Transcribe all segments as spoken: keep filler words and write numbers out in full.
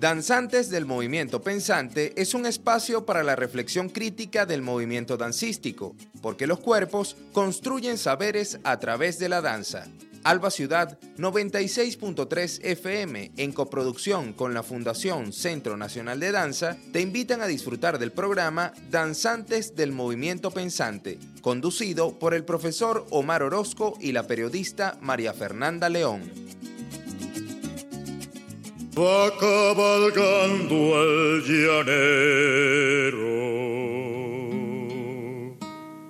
Danzantes del Movimiento Pensante es un espacio para la reflexión crítica del movimiento dancístico, porque los cuerpos construyen saberes a través de la danza. Alba Ciudad noventa y seis punto tres F M, en coproducción con la Fundación Centro Nacional de Danza, te invitan a disfrutar del programa Danzantes del Movimiento Pensante, conducido por el profesor Omar Orozco y la periodista María Fernanda León. Va cabalgando el llanero,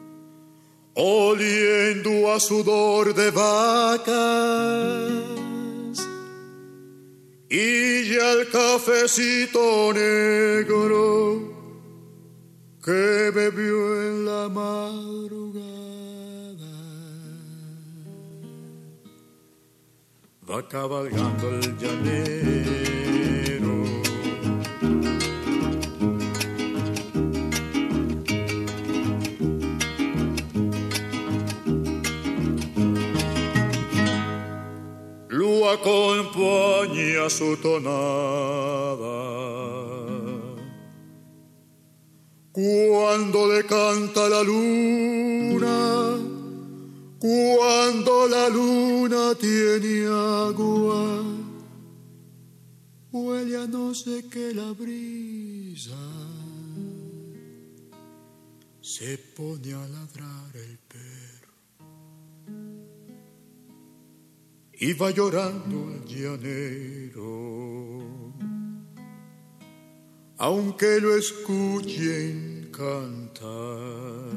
oliendo a sudor de vacas, y ya el cafecito negro que bebió en la madrugada va cabalgando el llanero. Lo acompaña su tonada cuando le canta la luna, cuando la luna tiene agua, huele a no sé qué la brisa, se pone a ladrar el perro y va llorando el llanero, aunque lo escuchen cantar.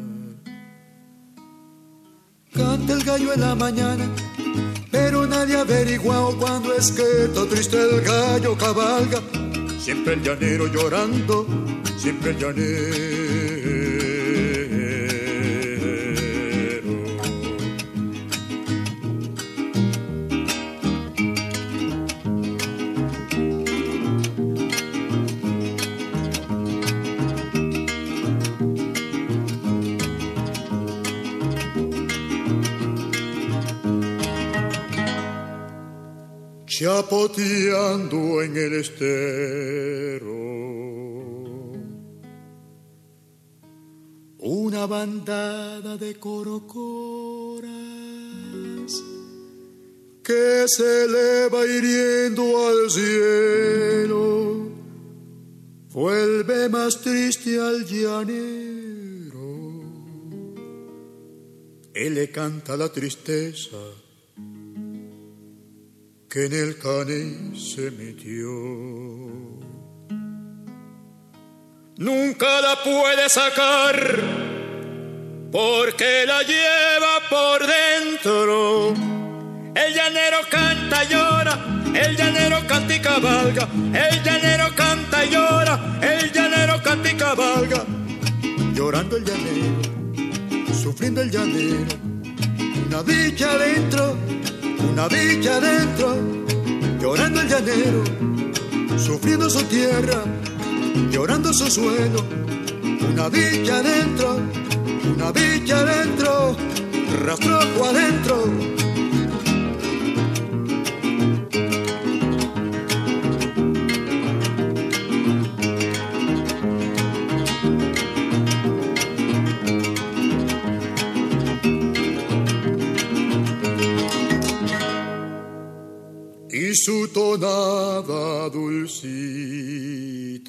Canta el gallo en la mañana, pero nadie ha averiguado cuándo es que está triste el gallo cabalga. Siempre el llanero llorando, siempre el llanero. Chapoteando en el estero, una bandada de corocoras que se le va hiriendo al cielo, vuelve más triste al llanero. Él le canta la tristeza que en el cane se metió. Nunca la puede sacar porque la lleva por dentro. El llanero canta y llora, el llanero canta y cabalga, el llanero canta y llora, el llanero canta y cabalga. Llorando el llanero, sufriendo el llanero, una dicha adentro, una dicha adentro, llorando el llanero, sufriendo su tierra, llorando su suelo, una dicha adentro, una dicha adentro, rastrojo adentro. Y su tonada dulcita,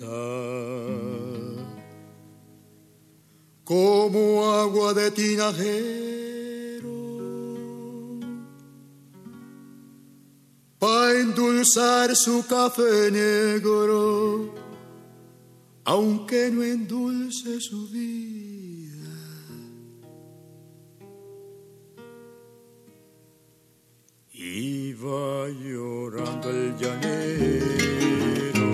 como agua de tinajero, pa' endulzar su café negro, aunque no endulce su vida. Y va llorando el llanero,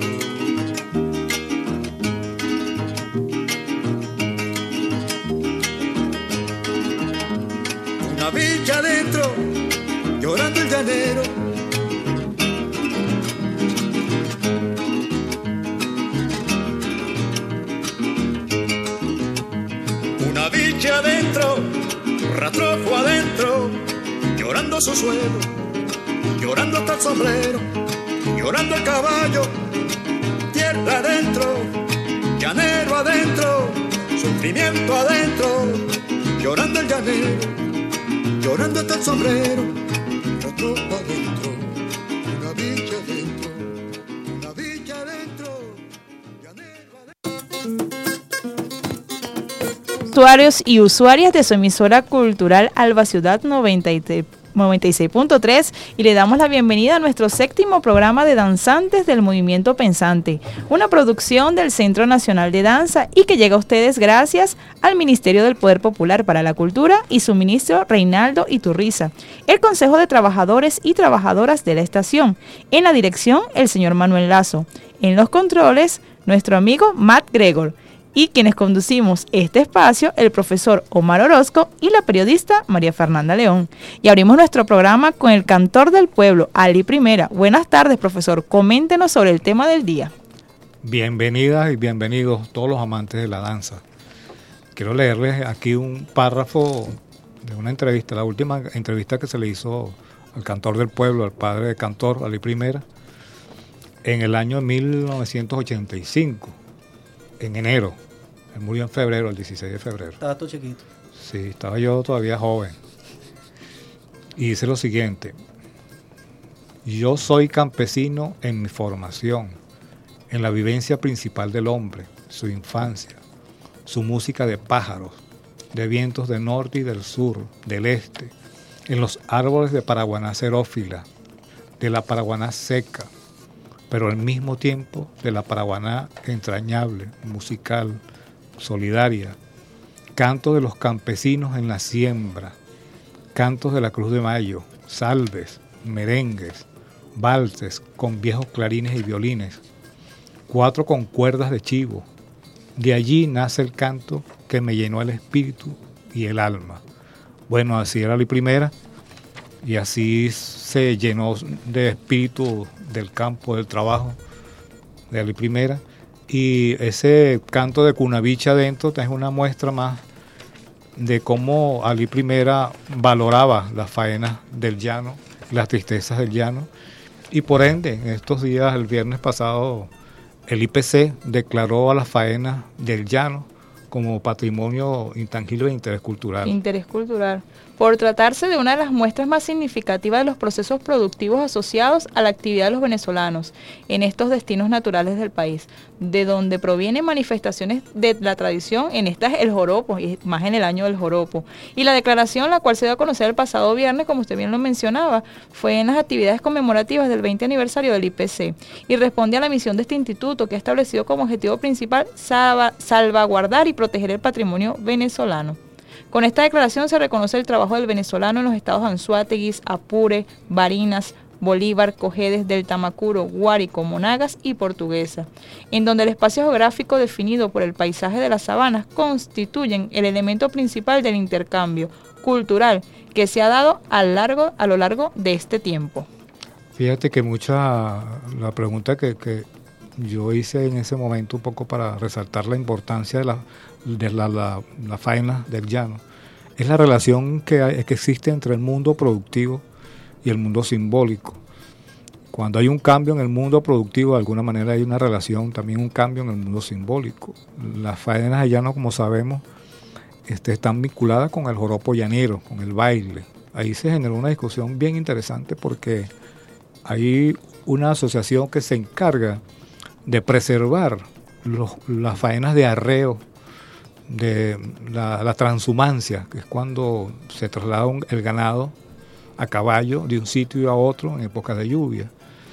una villa adentro, llorando el llanero. Una villa adentro, rastrojo adentro, llorando su suelo, llorando hasta el sombrero, llorando el caballo, tierra adentro, llanero adentro, sufrimiento adentro, llorando el llanero, llorando hasta el sombrero, otro adentro, una villa adentro, una villa adentro, llanero adentro. Usuarios y usuarias de su emisora cultural Alba Ciudad noventa y seis punto tres, y le damos la bienvenida a nuestro séptimo programa de danzantes del movimiento pensante, una producción del Centro Nacional de Danza y que llega a ustedes gracias al Ministerio del Poder Popular para la Cultura y su ministro Reinaldo Iturriza, el Consejo de Trabajadores y Trabajadoras de la estación, en la dirección el señor Manuel Lazo, en los controles nuestro amigo Matt Gregor, y quienes conducimos este espacio, el profesor Omar Orozco y la periodista María Fernanda León. Y abrimos nuestro programa con el cantor del pueblo, Ali Primera. Buenas tardes, profesor. Coméntenos sobre el tema del día. Bienvenidas y bienvenidos todos los amantes de la danza. Quiero leerles aquí un párrafo de una entrevista, la última entrevista que se le hizo al cantor del pueblo, al padre de cantor, Ali Primera, en el año mil novecientos ochenta y cinco. En enero. Él murió en febrero, el dieciséis de febrero. Estaba todo chiquito. Sí, estaba yo todavía joven. Y dice lo siguiente: yo soy campesino en mi formación, en la vivencia principal del hombre, su infancia, su música de pájaros, de vientos del norte y del sur, del este, en los árboles de paraguaná xerófila, de la paraguaná seca, pero al mismo tiempo de la paraguaná entrañable, musical, solidaria, canto de los campesinos en la siembra, cantos de la Cruz de Mayo, salves, merengues, valses con viejos clarines y violines, cuatro con cuerdas de chivo. De allí nace el canto que me llenó el espíritu y el alma. Bueno, así era Ali Primera, y así se llenó de espíritu del campo, del trabajo de Ali Primera, y ese canto de Cunabicha adentro es una muestra más de cómo Ali Primera valoraba las faenas del llano, las tristezas del llano, y por ende, en estos días, el viernes pasado, el I P C declaró a las faenas del llano como patrimonio intangible de interés cultural. Interés cultural. Por tratarse de una de las muestras más significativas de los procesos productivos asociados a la actividad de los venezolanos en estos destinos naturales del país, de donde provienen manifestaciones de la tradición, en estas el joropo, y más en el año del joropo. Y la declaración, la cual se dio a conocer el pasado viernes, como usted bien lo mencionaba, fue en las actividades conmemorativas del veinte aniversario del I P C, y responde a la misión de este instituto, que ha establecido como objetivo principal salva, salvaguardar y proteger el patrimonio venezolano. Con esta declaración se reconoce el trabajo del venezolano en los estados Anzoáteguis, Apure, Barinas, Bolívar, Cojedes, del Tamacuro, Guárico, Monagas y Portuguesa, en donde el espacio geográfico definido por el paisaje de las sabanas constituyen el elemento principal del intercambio cultural que se ha dado a, largo, a lo largo de este tiempo. Fíjate que mucha, la pregunta que, que yo hice en ese momento, un poco para resaltar la importancia de la, de la, la, la faena del llano, es la relación que, hay, que existe entre el mundo productivo y el mundo simbólico. Cuando hay un cambio en el mundo productivo, de alguna manera hay una relación, también un cambio en el mundo simbólico. Las faenas de llano, como sabemos, este, están vinculadas con el joropo llanero, con el baile. Ahí se generó una discusión bien interesante porque hay una asociación que se encarga de preservar los, las faenas de arreo, de la, la transhumancia, que es cuando se traslada un, el ganado a caballo de un sitio a otro en épocas de lluvia.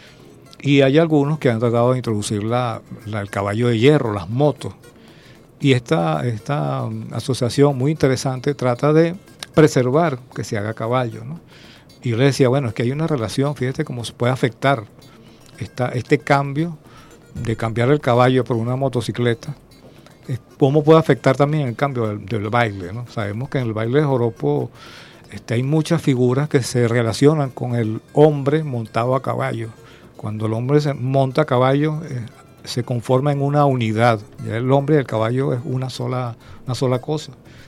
Y hay algunos que han tratado de introducir la, la, el caballo de hierro, las motos. Y esta, esta asociación muy interesante trata de preservar que se haga a caballo, ¿no? Y yo le decía, bueno, es que hay una relación, fíjate cómo se puede afectar esta, este cambio de cambiar el caballo por una motocicleta, cómo puede afectar también el cambio del, del baile, ¿no? Sabemos que en el baile de joropo este, hay muchas figuras que se relacionan con el hombre montado a caballo. Cuando el hombre se monta a caballo, eh, se conforma en una unidad. Ya el hombre y el caballo es una sola, una sola cosa.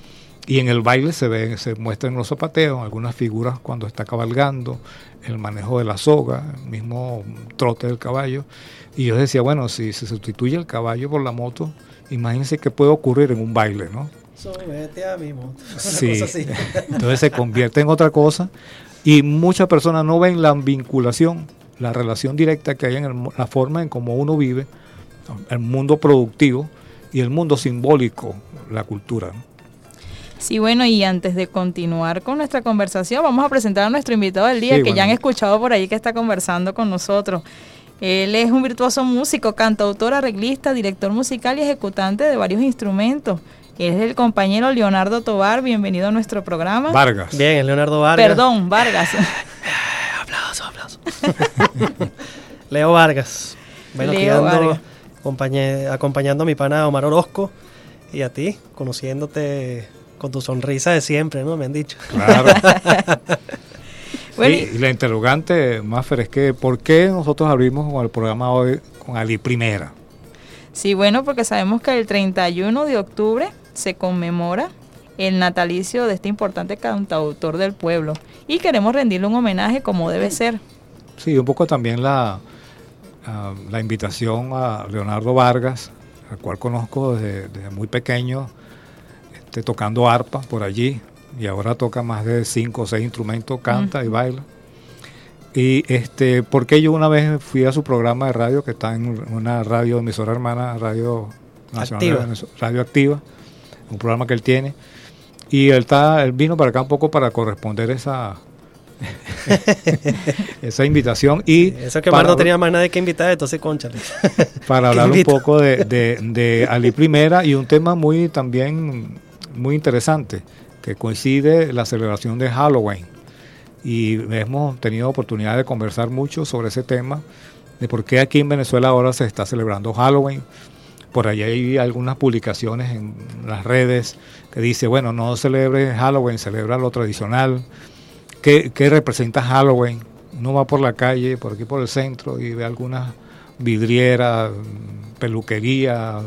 Y en el baile se ve, se muestran los zapateos, algunas figuras cuando está cabalgando, el manejo de la soga, el mismo trote del caballo. Y yo decía, bueno, si se sustituye el caballo por la moto, imagínense qué puede ocurrir en un baile, ¿no? Súbete a mi moto. Sí. Una cosa así. Entonces se convierte en otra cosa y muchas personas no ven la vinculación, la relación directa que hay en el, la forma en cómo uno vive, el mundo productivo y el mundo simbólico, la cultura, ¿no? Sí, bueno, y antes de continuar con nuestra conversación, vamos a presentar a nuestro invitado del día, sí, que bueno, ya han escuchado por ahí que está conversando con nosotros. Él es un virtuoso músico, cantautor, arreglista, director musical y ejecutante de varios instrumentos. Él es el compañero Leonardo Tovar. Bienvenido a nuestro programa. Vargas. Bien, es Leonardo Vargas. Perdón, Vargas. aplauso, aplauso. Leo Vargas. Bueno, Leo aquí ando Vargas. Acompañé, acompañando a mi pana Omar Orozco y a ti, conociéndote con tu sonrisa de siempre, ¿no? Me han dicho. Claro. Bueno, y, y la interrogante, Mafer, es que ¿por qué nosotros abrimos con el programa hoy con Ali Primera? Sí, bueno, porque sabemos que el treinta y uno de octubre se conmemora el natalicio de este importante cantautor del pueblo y queremos rendirle un homenaje como debe ser. Sí, un poco también la, uh, la invitación a Leonardo Vargas, al cual conozco desde, desde muy pequeño, este, tocando arpa por allí, y ahora toca más de cinco o seis instrumentos, canta uh-huh. y baila. Y este, porque yo una vez fui a su programa de radio, que está en una radio emisora hermana, Radio Nacional, Activa. Radio Activa, un programa que él tiene, y él, está, él vino para acá un poco para corresponder esa esa invitación. Y sí, eso que más no tenía más nadie que invitar, entonces cónchale. Para hablar un poco de, de, de Ali Primera y un tema muy también muy interesante, que coincide la celebración de Halloween. Y hemos tenido oportunidad de conversar mucho sobre ese tema, de por qué aquí en Venezuela ahora se está celebrando Halloween. Por ahí hay algunas publicaciones en las redes que dice, bueno, no celebre Halloween, celebra lo tradicional. ¿Qué, qué representa Halloween? Uno va por la calle, por aquí por el centro, y ve algunas vidrieras, peluquería,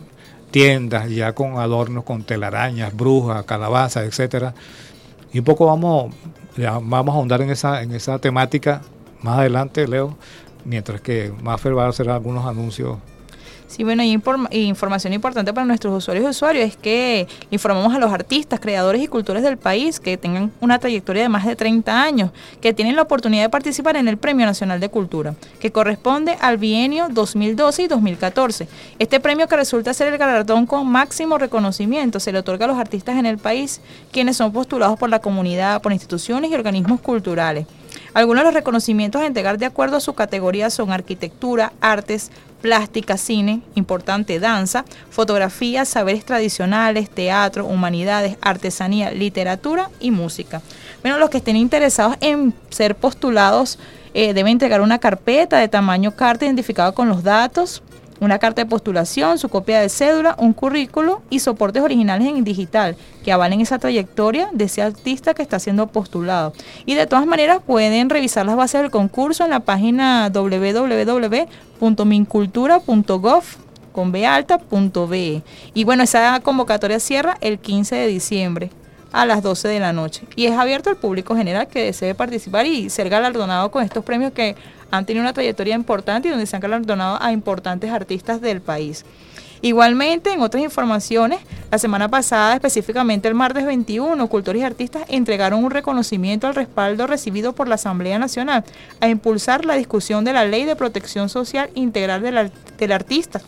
tiendas ya con adornos, con telarañas, brujas, calabazas, etcétera. Y un poco vamos... Ya vamos a ahondar en esa en esa temática más adelante, Leo, mientras que Mafer va a hacer algunos anuncios. Sí, bueno, y inform- información importante para nuestros usuarios y usuarios es que informamos a los artistas, creadores y cultores del país que tengan una trayectoria de más de treinta años, que tienen la oportunidad de participar en el Premio Nacional de Cultura, que corresponde al bienio dos mil doce y dos mil catorce. Este premio, que resulta ser el galardón con máximo reconocimiento, se le otorga a los artistas en el país, quienes son postulados por la comunidad, por instituciones y organismos culturales. Algunos de los reconocimientos a entregar de acuerdo a su categoría son arquitectura, artes, plástica, cine, importante, danza, fotografía, saberes tradicionales, teatro, humanidades, artesanía, literatura y música. Bueno, los que estén interesados en ser postulados eh, deben entregar una carpeta de tamaño carta identificada con los datos, una carta de postulación, su copia de cédula, un currículo y soportes originales en digital que avalen esa trayectoria de ese artista que está siendo postulado. Y de todas maneras pueden revisar las bases del concurso en la página doble u doble u doble u punto mincultura punto gov con b alta punto be. Y bueno, esa convocatoria cierra el quince de diciembre a las doce de la noche y es abierto al público general que desee participar y ser galardonado con estos premios que han tenido una trayectoria importante y donde se han galardonado a importantes artistas del país. Igualmente, en otras informaciones, la semana pasada, específicamente el martes veintiuno, cultores y artistas entregaron un reconocimiento al respaldo recibido por la Asamblea Nacional a impulsar la discusión de la Ley de Protección Social Integral del, del Artista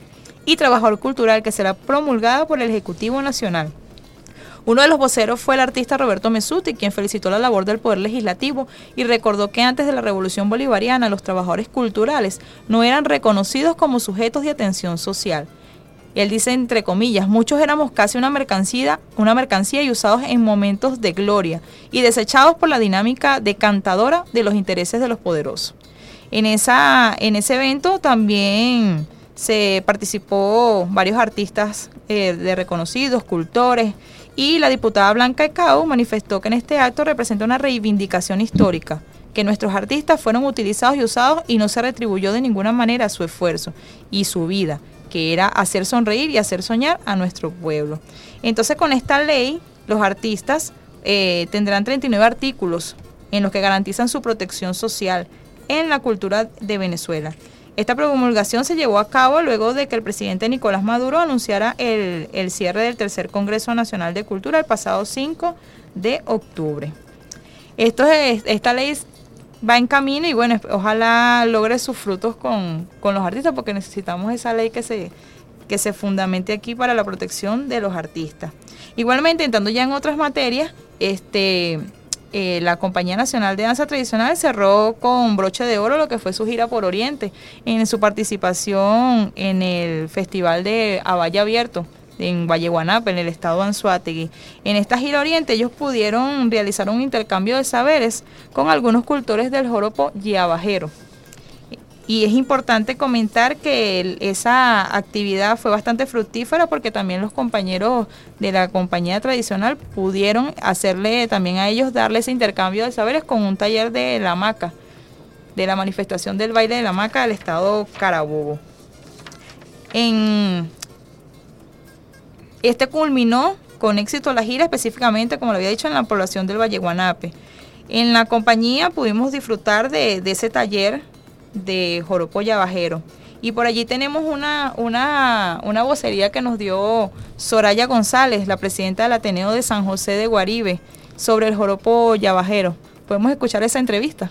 y Trabajador Cultural, que será promulgada por el Ejecutivo Nacional. Uno de los voceros fue el artista Roberto Mesuti, quien felicitó la labor del Poder Legislativo y recordó que antes de la Revolución Bolivariana los trabajadores culturales no eran reconocidos como sujetos de atención social. Él dice, entre comillas, muchos éramos casi una mercancía, una mercancía y usados en momentos de gloria y desechados por la dinámica decantadora de los intereses de los poderosos. En, esa, en ese evento también se participó varios artistas eh, de reconocidos, cultores, y la diputada Blanca Ecao manifestó que en este acto representa una reivindicación histórica, que nuestros artistas fueron utilizados y usados y no se retribuyó de ninguna manera su esfuerzo y su vida, que era hacer sonreír y hacer soñar a nuestro pueblo. Entonces, con esta ley los artistas eh, tendrán treinta y nueve artículos en los que garantizan su protección social en la cultura de Venezuela. Esta promulgación se llevó a cabo luego de que el presidente Nicolás Maduro anunciara el, el cierre del tercer Congreso Nacional de Cultura el pasado cinco de octubre. Esto es, esta ley va en camino y bueno, ojalá logre sus frutos con, con los artistas, porque necesitamos esa ley que se, que se fundamente aquí para la protección de los artistas. Igualmente, entrando ya en otras materias, este... Eh, la Compañía Nacional de Danza Tradicional cerró con broche de oro lo que fue su gira por Oriente en su participación en el Festival de A Valle Abierto en Valle Guanape, en el estado de Anzoátegui. En esta gira Oriente ellos pudieron realizar un intercambio de saberes con algunos cultores del joropo yabajero. Y es importante comentar que el, esa actividad fue bastante fructífera porque también los compañeros de la compañía tradicional pudieron hacerle también a ellos, darle ese intercambio de saberes con un taller de la hamaca, de la manifestación del baile de la hamaca del estado Carabobo. En, este culminó con éxito la gira, específicamente, como lo había dicho, en la población del Valle Guanape. En la compañía pudimos disfrutar de, de ese taller de joropo yabajero, y por allí tenemos una, una, una vocería que nos dio Soraya González, la presidenta del Ateneo de San José de Guaribe, sobre el joropo yabajero. ¿Podemos escuchar esa entrevista?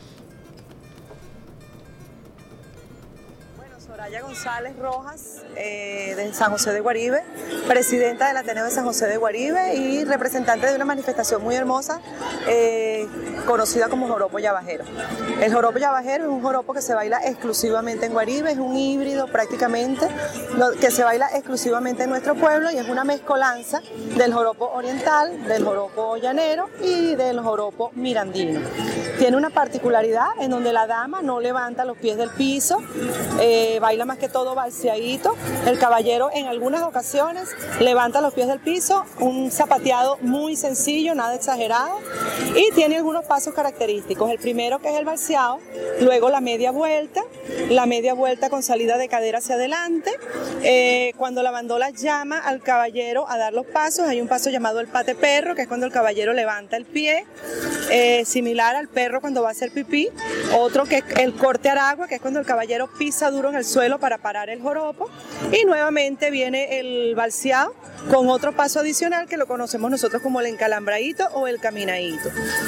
Bueno, Soraya González Rojas, eh, de San José de Guaribe, presidenta del Ateneo de San José de Guaribe y representante de una manifestación muy hermosa eh, conocida como joropo yabajero. El joropo yabajero es un joropo que se baila exclusivamente en Guaribe, es un híbrido prácticamente que se baila exclusivamente en nuestro pueblo y es una mezcolanza del joropo oriental, del joropo llanero y del joropo mirandino. Tiene una particularidad en donde la dama no levanta los pies del piso, eh, baila más que todo balseadito. El caballero en algunas ocasiones levanta los pies del piso, un zapateado muy sencillo, nada exagerado, y tiene algunos pasos característicos. El primero, que es el balseado, luego la media vuelta, la media vuelta con salida de cadera hacia adelante. Eh, cuando la bandola llama al caballero a dar los pasos, hay un paso llamado el pate perro, que es cuando el caballero levanta el pie, eh, similar al perro cuando va a hacer pipí. Otro, que es el corte aragua, que es cuando el caballero pisa duro en el suelo para parar el joropo. Y nuevamente viene el balseado con otro paso adicional que lo conocemos nosotros como el encalambradito o el caminadito.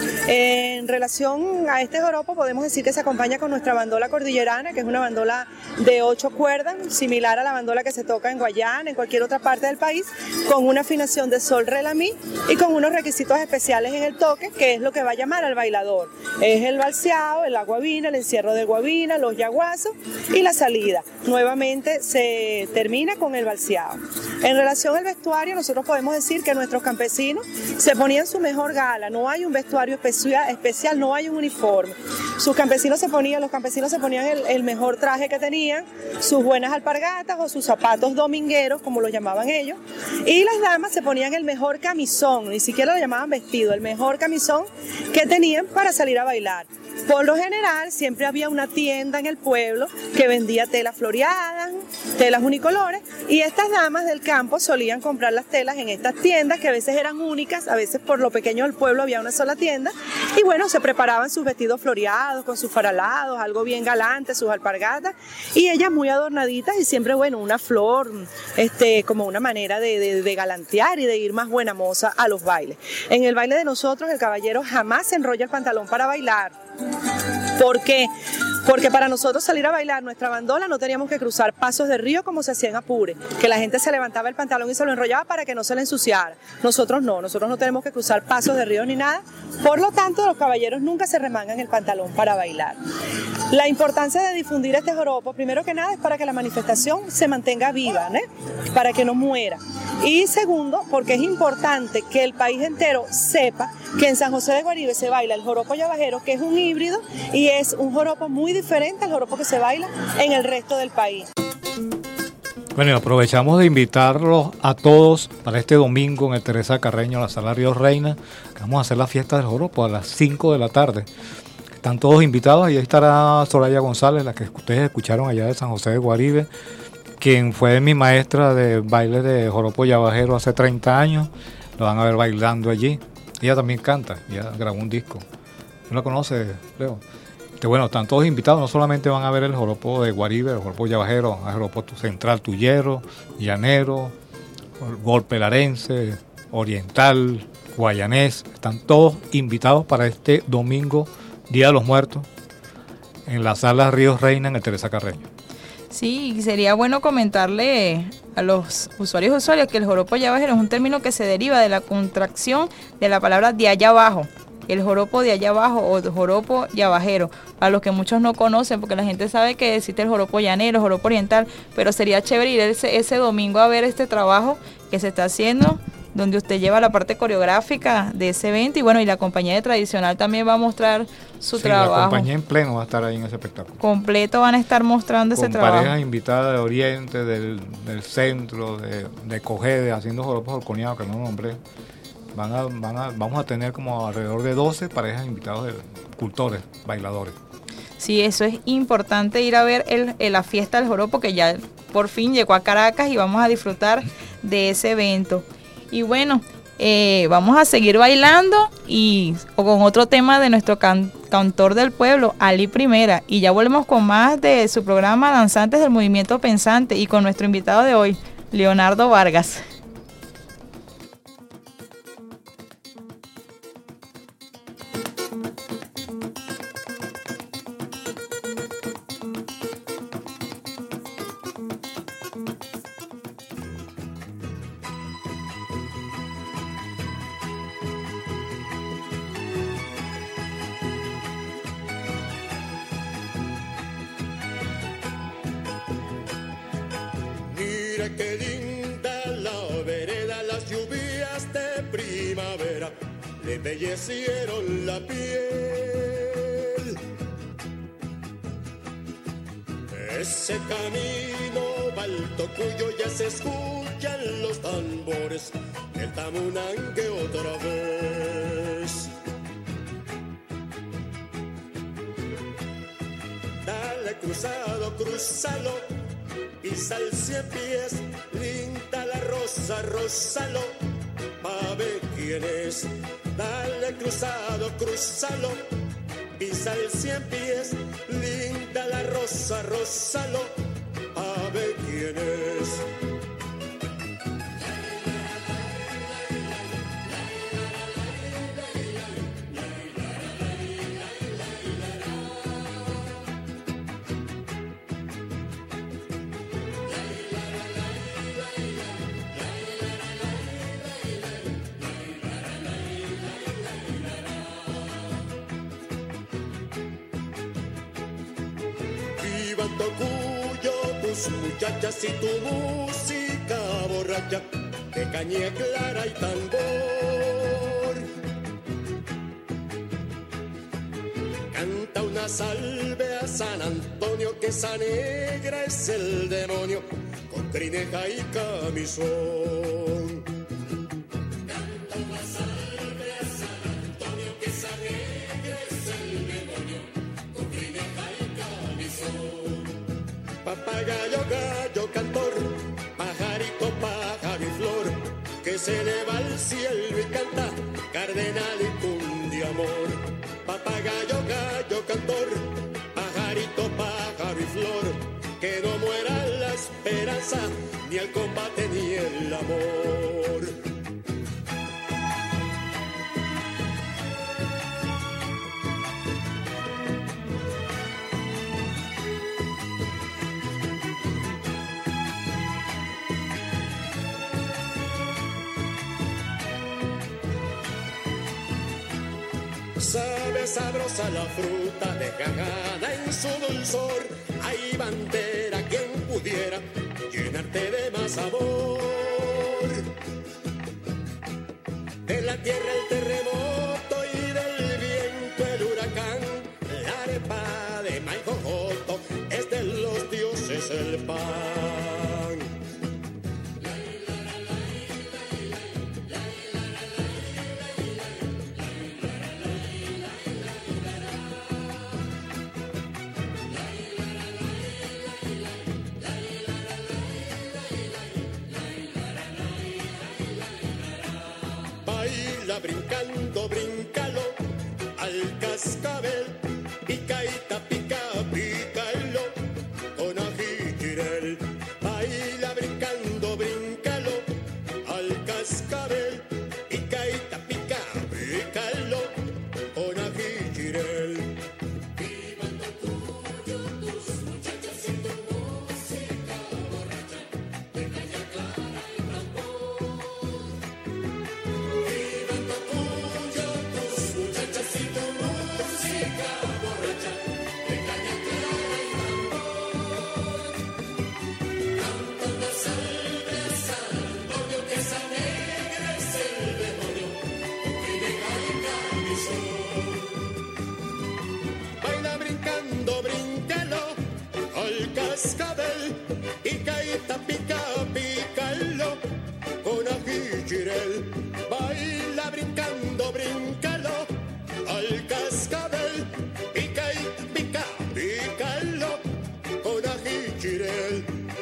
En relación a este joropo podemos decir que se acompaña con nuestra bandola cordillerana, que es una bandola de ocho cuerdas, similar a la bandola que se toca en Guayana, en cualquier otra parte del país, con una afinación de sol re la mi y con unos requisitos especiales en el toque, que es lo que va a llamar al bailador. Es el balseado, la guabina, el encierro de guabina, los yaguazos y la salida. Nuevamente se termina con el balseado. En relación al vestuario, nosotros podemos decir que nuestros campesinos se ponían su mejor gala, no hay un vestuario especial, especial no hay un uniforme. Sus campesinos se ponían, los campesinos se ponían el, el mejor traje que tenían, sus buenas alpargatas o sus zapatos domingueros, como lo llamaban ellos, y las damas se ponían el mejor camisón, ni siquiera lo llamaban vestido, el mejor camisón que tenían para salir a bailar. Por lo general, siempre había una tienda en el pueblo que vendía telas floreadas, telas unicolores, y estas damas del campo solían comprar las telas en estas tiendas, que a veces eran únicas, a veces por lo pequeño del pueblo había una sola tienda, y bueno, se preparaban sus vestidos floreados, con sus faralados, algo bien galante, sus alpargatas, y ellas muy adornaditas, y siempre, bueno, una flor, este, como una manera de, de, de galantear y de ir más buena moza a los bailes. En el baile de nosotros, el caballero jamás se enrolla el pantalón para bailar. ¿Por qué? Porque para nosotros salir a bailar nuestra bandola no teníamos que cruzar pasos de río como se hacía en Apure, que la gente se levantaba el pantalón y se lo enrollaba para que no se le ensuciara. Nosotros no, nosotros no tenemos que cruzar pasos de río ni nada, por lo tanto los caballeros nunca se remangan el pantalón para bailar. La importancia de difundir este joropo, primero que nada, es para que la manifestación se mantenga viva, ¿no? Para que no muera. Y segundo, porque es importante que el país entero sepa que en San José de Guaribe se baila el joropo yabajero, que es un híbrido y es un joropo muy diferente al joropo que se baila en el resto del país. Bueno, y aprovechamos de invitarlos a todos para este domingo en el Teresa Carreño, la Sala Río Reina, que vamos a hacer la fiesta del joropo a las cinco de la tarde. Están todos invitados y ahí estará Soraya González, la que ustedes escucharon allá de San José de Guaribe, quien fue mi maestra de baile de joropo yabajero hace treinta años. la van a ver bailando allí. Ella también canta, ella grabó un disco. ¿No la conoces, Leo? Que bueno, están todos invitados, no solamente van a ver el joropo de Guaribe, el joropo yabajero, el joropo central tuyero, llanero, golpe larense, oriental, guayanés, están todos invitados para este domingo, Día de los Muertos, en la sala Ríos Reina en el Teresa Carreño. Sí, sería bueno comentarle a los usuarios y usuarias que el joropo yabajero es un término que se deriva de la contracción de la palabra de allá abajo. El joropo de allá abajo o el joropo yabajero, a los que muchos no conocen, porque la gente sabe que existe el joropo llanero, el joropo oriental, pero sería chévere ir ese, ese domingo a ver este trabajo que se está haciendo, donde usted lleva la parte coreográfica de ese evento y bueno, y la compañía de tradicional también va a mostrar su sí, trabajo. La compañía en pleno va a estar ahí en ese espectáculo. Completo van a estar mostrando con ese trabajo. Con parejas invitadas de Oriente, del, del centro, de, de Cogede, haciendo joropos holconeados, que no nombré. Van a, van a, vamos a tener como alrededor de doce parejas invitados de cultores, bailadores. Sí, eso es importante, ir a ver el, el, la fiesta del joropo que ya por fin llegó a Caracas y vamos a disfrutar de ese evento. Y bueno, eh, vamos a seguir bailando y o con otro tema de nuestro can, cantor del pueblo, Ali Primera. Y ya volvemos con más de su programa Danzantes del Movimiento Pensante y con nuestro invitado de hoy, Leonardo Vargas. Qué linda la vereda, las lluvias de primavera le embellecieron la piel. Ese camino balto cuyo ya se escuchan los tambores del tamunangue otra vez. Dale cruzado, cruzalo, pisa el cien pies, linda la rosa, rózalo, pa' ver quién es. Dale cruzado, cruzalo, pisa el cien pies, linda la rosa, rózalo, pa' ver quién es. Tocuyo, tus muchachas y tu música borracha de caña clara y tambor. Canta una salve a San Antonio, que esa negra es el demonio, con crineja y camisón. Canta una salve a San Antonio, que esa negra es el demonio, con crineja y camisón. Papagayo, gallo, cantor, pajarito, pájaro y flor, que se eleva al cielo y canta, cardenal y cunde amor. Papagayo, gallo, cantor, pajarito, pájaro y flor, que no muera la esperanza, ni el combate ni el amor. Sabe sabrosa la fruta desgajada en su dulzor. Hay bandera quien pudiera llenarte de más sabor. De la tierra el terremoto y del viento el huracán. La arepa de maíz jojoto es de los dioses el pan. Baila brincando, bríncalo al cascabel. Picaíta, pica, pícalo con ají chirel. Baila brincando, bríncalo al cascabel. Picaíta, pica, pícalo con ají chirel. Vivan lo tuyo, tus muchachas y tu música borracha de caña clara y tambor. Vivan lo tuyo, tus muchachas y tu música borracha de caña clara y tambor. Cantan las salves al demonio, que esa negra es el demonio que llega al camisón. Baila brincando, bríncalo al cascabel. Picaíta, pica, pícalo con ají chirel. Baila brincando, bríncalo al cascabel. Picaíta, pica, pícalo con ají chirel.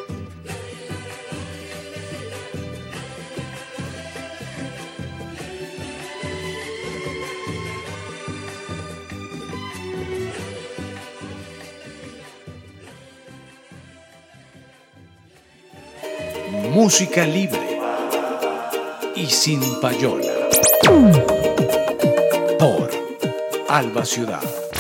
Música libre y sin payola. Por Alba Ciudad.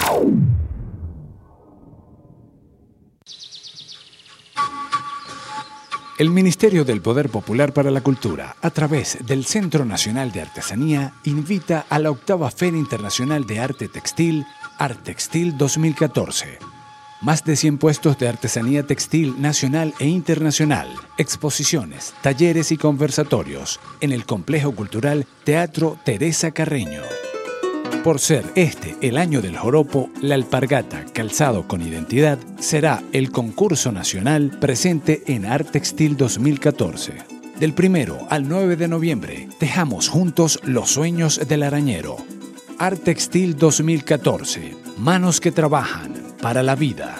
El Ministerio del Poder Popular para la Cultura, a través del Centro Nacional de Artesanía, invita a la octava Feria Internacional de Arte Textil, Artextil dos mil catorce. Más de cien puestos de artesanía textil nacional e internacional, exposiciones, talleres y conversatorios en el Complejo Cultural Teatro Teresa Carreño. Por ser este el año del joropo, la alpargata Calzado con Identidad será el concurso nacional presente en Artextil dos mil catorce. Del primero al nueve de noviembre, tejamos juntos los sueños del arañero. Artextil dos mil catorce, manos que trabajan para la vida.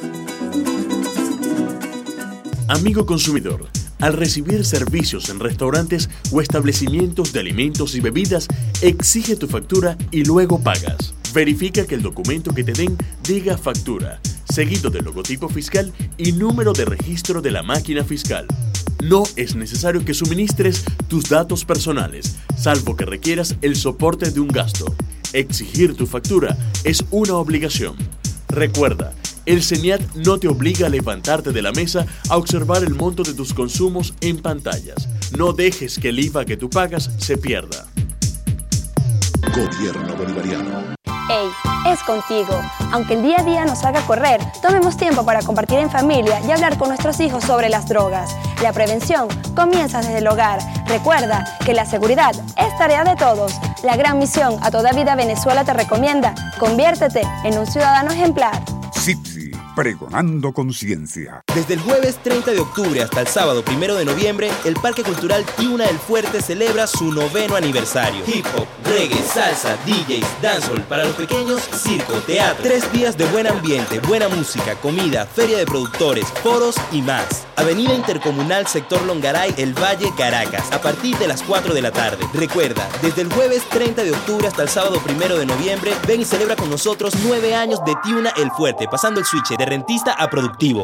Amigo consumidor, al recibir servicios en restaurantes o establecimientos de alimentos y bebidas, exige tu factura y luego pagas. Verifica que el documento que te den diga factura, seguido del logotipo fiscal y número de registro de la máquina fiscal. No es necesario que suministres tus datos personales, salvo que requieras el soporte de un gasto. Exigir tu factura es una obligación. Recuerda, el CENIAT no te obliga a levantarte de la mesa a observar el monto de tus consumos en pantallas. No dejes que el I V A que tú pagas se pierda. Gobierno Bolivariano. Hey, es contigo. Aunque el día a día nos haga correr, tomemos tiempo para compartir en familia y hablar con nuestros hijos sobre las drogas. La prevención comienza desde el hogar. Recuerda que la seguridad es tarea de todos. La gran misión A Toda Vida Venezuela te recomienda: conviértete en un ciudadano ejemplar. SIPSI, pregonando conciencia. Desde el jueves treinta de octubre hasta el sábado primero de noviembre, el Parque Cultural Tiuna del Fuerte celebra su noveno aniversario. Hip hop, reggae, salsa, D Js, dancehall para los pequeños, circo, teatro. Tres días de buen ambiente, buena música, comida, feria de productores, foros y más. Avenida Intercomunal, sector Longaray, El Valle, Caracas, a partir de las cuatro de la tarde. Recuerda, desde el jueves treinta de octubre hasta el sábado primero de noviembre, ven y celebra con nosotros nueve años de Tiuna el Fuerte, pasando el switch de rentista a productivo.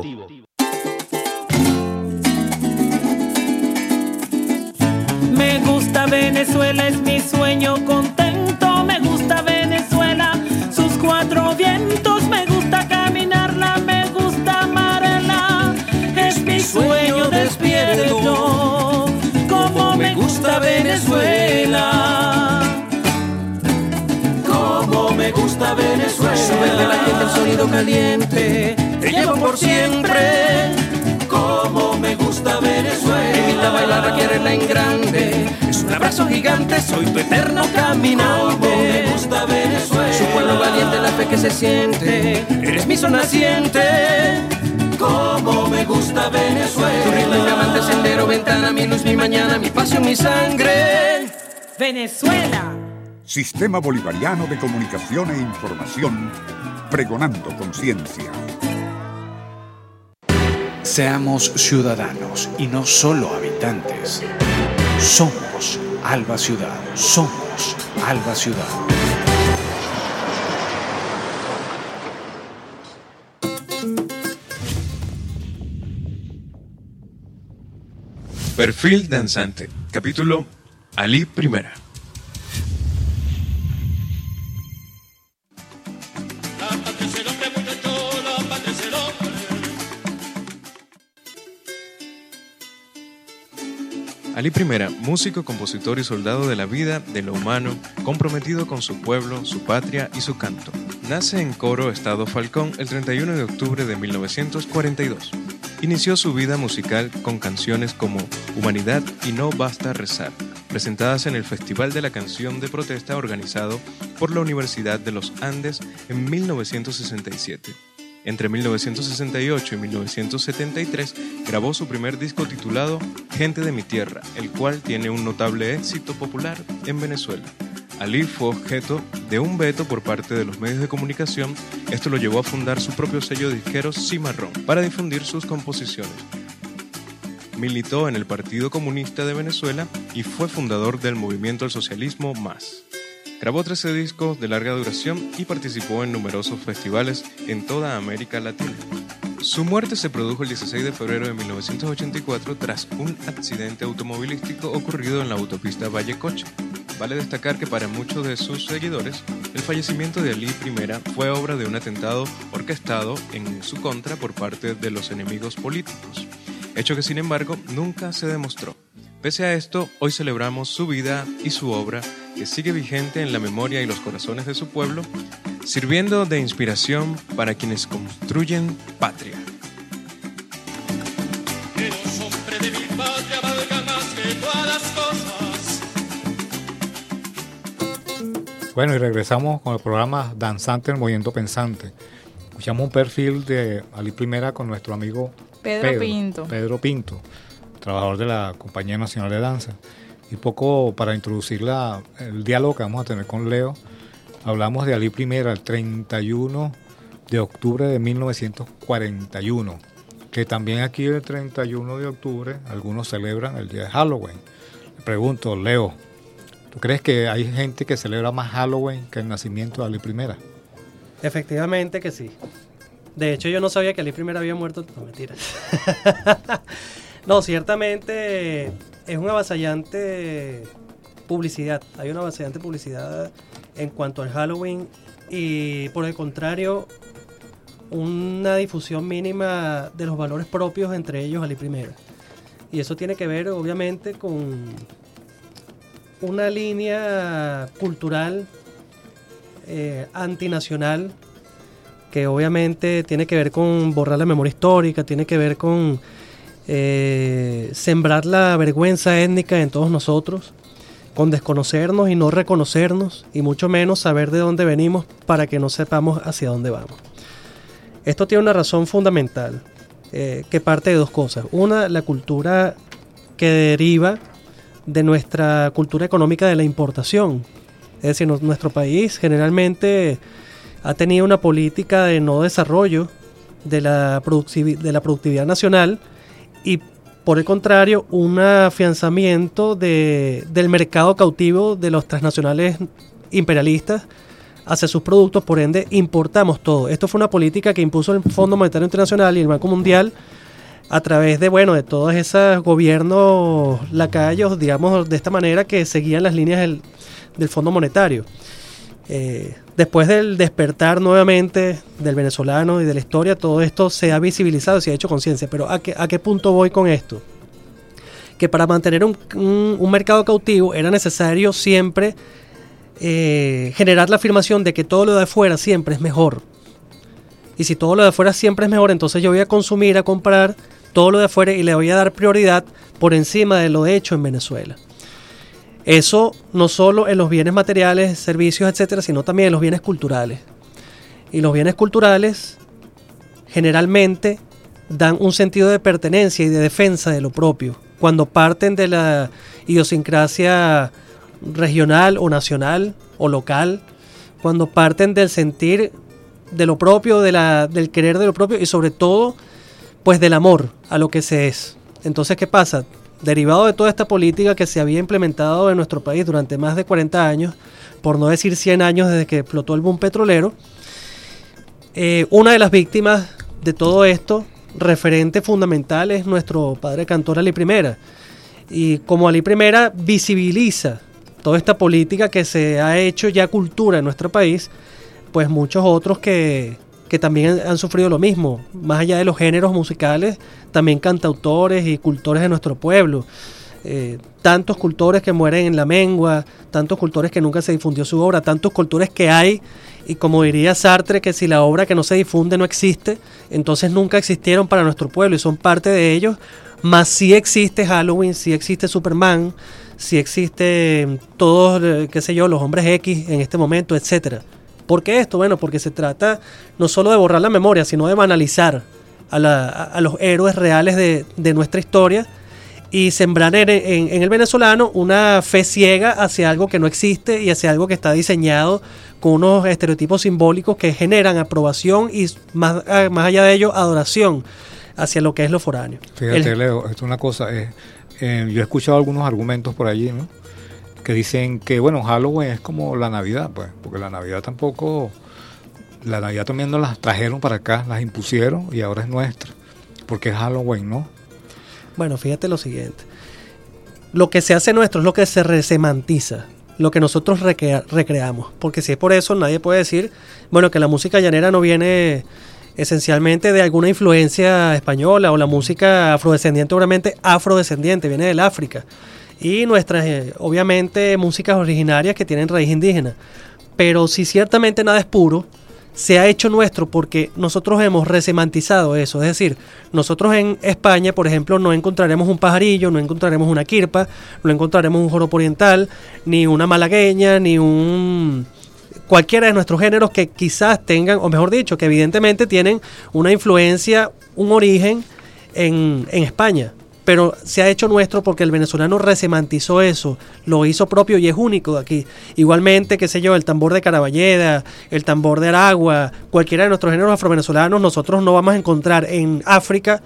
Me gusta Venezuela, es mi sueño contento. Me gusta Venezuela, sus cuatro vientos. Me gusta caminarla, me gusta amarla. Es mi sueño despierto. Como me gusta Venezuela. Como me gusta Venezuela. Sube de la gente el sonido caliente. Te llevo por siempre. Como me gusta Venezuela. Me invita a bailar a quererla en grande. Es un abrazo gigante, soy tu eterno caminante. Como me gusta Venezuela. Su pueblo valiente, la fe que se siente. Eres mi sol naciente. Como me gusta Venezuela. Tu ritmo es mi amante, sendero, ventana, mi luz, mi mañana, mi pasión, mi sangre. Venezuela. Sistema Bolivariano de Comunicación e Información, pregonando conciencia. Seamos ciudadanos y no solo habitantes. Somos Alba Ciudad. Somos Alba Ciudad. Perfil danzante. Capítulo Ali Primera. Ali Primera, músico, compositor y soldado de la vida, de lo humano, comprometido con su pueblo, su patria y su canto. Nace en Coro, Estado Falcón, el treinta y uno de octubre de mil novecientos cuarenta y dos. Inició su vida musical con canciones como Humanidad y No Basta Rezar, presentadas en el Festival de la Canción de Protesta organizado por la Universidad de los Andes en mil novecientos sesenta y siete. Entre mil novecientos sesenta y ocho y mil novecientos setenta y tres grabó su primer disco titulado Gente de mi Tierra, el cual tiene un notable éxito popular en Venezuela. Ali fue objeto de un veto por parte de los medios de comunicación. Esto lo llevó a fundar su propio sello disquero Cimarrón para difundir sus composiciones. Militó en el Partido Comunista de Venezuela y fue fundador del movimiento al socialismo Más. Grabó trece discos de larga duración y participó en numerosos festivales en toda América Latina. Su muerte se produjo el dieciséis de febrero de mil novecientos ochenta y cuatro tras un accidente automovilístico ocurrido en la autopista Valle-Cocha. Vale destacar que para muchos de sus seguidores, el fallecimiento de Ali Primera fue obra de un atentado orquestado en su contra por parte de los enemigos políticos, hecho que sin embargo nunca se demostró. Pese a esto, hoy celebramos su vida y su obra, que sigue vigente en la memoria y los corazones de su pueblo, sirviendo de inspiración para quienes construyen patria. Que los hombres de mi patria valgan más que todas las cosas. Bueno, y regresamos con el programa Danzante el Movimiento Pensante. Escuchamos un perfil de Ali Primera con nuestro amigo Pedro, Pedro Pinto. Pedro Pinto, trabajador de la Compañía Nacional de Danza. Y poco para introducir la, el diálogo que vamos a tener con Leo, hablamos de Ali Primera el treinta y uno de octubre de mil novecientos cuarenta y uno, que también aquí el treinta y uno de octubre algunos celebran el día de Halloween. Le pregunto, Leo, ¿tú crees que hay gente que celebra más Halloween que el nacimiento de Ali Primera? Efectivamente que sí. De hecho, yo no sabía que Ali Primera había muerto. No, mentira. No, ciertamente es una avasallante publicidad. Hay una avasallante publicidad en cuanto al Halloween y, por el contrario, una difusión mínima de los valores propios, entre ellos Ali Primera. Y eso tiene que ver, obviamente, con una línea cultural eh, antinacional que obviamente tiene que ver con borrar la memoria histórica, tiene que ver con eh, sembrar la vergüenza étnica en todos nosotros, con desconocernos y no reconocernos, y mucho menos saber de dónde venimos para que no sepamos hacia dónde vamos. Esto tiene una razón fundamental, eh, que parte de dos cosas. Una, la cultura que deriva de nuestra cultura económica de la importación. Es decir, no, nuestro país generalmente ha tenido una política de no desarrollo de la, productivi- de la productividad nacional y, por el contrario, un afianzamiento de, del mercado cautivo de los transnacionales imperialistas hacia sus productos. Por ende, importamos todo. Esto fue una política que impuso el Fondo Monetario Internacional y el Banco Mundial a través de, bueno, de todos esos gobiernos lacayos, digamos, de esta manera, que seguían las líneas del, del Fondo Monetario. Eh, después del despertar nuevamente del venezolano y de la historia, todo esto se ha visibilizado y se ha hecho conciencia. Pero ¿a qué, a qué punto voy con esto? Que para mantener un, un, un mercado cautivo era necesario siempre eh, generar la afirmación de que todo lo de afuera siempre es mejor. Y si todo lo de afuera siempre es mejor, entonces yo voy a consumir, a comprar todo lo de afuera y le voy a dar prioridad por encima de lo hecho en Venezuela. Eso no solo en los bienes materiales, servicios, etcétera, sino también en los bienes culturales. Y los bienes culturales generalmente dan un sentido de pertenencia y de defensa de lo propio, cuando parten de la idiosincrasia regional o nacional o local, cuando parten del sentir de lo propio, de la, del querer de lo propio y sobre todo, pues del amor a lo que se es. Entonces, ¿qué pasa? derivado de toda esta política que se había implementado en nuestro país durante más de cuarenta años, por no decir cien años desde que explotó el boom petrolero, eh, una de las víctimas de todo esto, referente fundamental, es nuestro padre cantor Ali Primera. Y como Ali Primera visibiliza toda esta política que se ha hecho ya cultura en nuestro país, pues muchos otros que, que también han sufrido lo mismo, más allá de los géneros musicales, también cantautores y cultores de nuestro pueblo. Eh, tantos cultores que mueren en la mengua, tantos cultores que nunca se difundió su obra, tantos cultores que hay, y como diría Sartre, que si la obra que no se difunde no existe, entonces nunca existieron para nuestro pueblo y son parte de ellos, más sí existe Halloween, sí existe Superman, sí existe todos, eh, qué sé yo, los hombres X en este momento, etcétera. ¿Por qué esto? Bueno, porque se trata no solo de borrar la memoria, sino de banalizar a, la, a, a los héroes reales de, de nuestra historia, y sembrar en, en, en el venezolano una fe ciega hacia algo que no existe y hacia algo que está diseñado con unos estereotipos simbólicos que generan aprobación y, más, más allá de ello, adoración hacia lo que es lo foráneo. Fíjate, el, Leo, esto es una cosa, eh, eh, yo he escuchado algunos argumentos por allí, ¿no?, que dicen que, bueno, Halloween es como la Navidad, pues, porque la Navidad tampoco, la Navidad también nos las trajeron para acá, las impusieron y ahora es nuestra, porque es Halloween, ¿no? Bueno, fíjate lo siguiente. Lo que se hace nuestro es lo que se resemantiza, lo que nosotros recrea, recreamos. Porque si es por eso, nadie puede decir, bueno, que la música llanera no viene esencialmente de alguna influencia española, o la música afrodescendiente, obviamente afrodescendiente, viene del África. Y nuestras, eh, obviamente, músicas originarias que tienen raíz indígena. Pero si ciertamente nada es puro, se ha hecho nuestro porque nosotros hemos resemantizado eso. Es decir, nosotros en España, por ejemplo, no encontraremos un pajarillo, no encontraremos una quirpa, no encontraremos un joropo oriental, ni una malagueña, ni un cualquiera de nuestros géneros que quizás tengan, o mejor dicho, que evidentemente tienen una influencia, un origen en, en España. Pero se ha hecho nuestro porque el venezolano resemantizó eso, lo hizo propio y es único de aquí. Igualmente, qué sé yo, el tambor de Caraballeda, el tambor de Aragua, cualquiera de nuestros géneros afrovenezolanos, nosotros no vamos a encontrar en África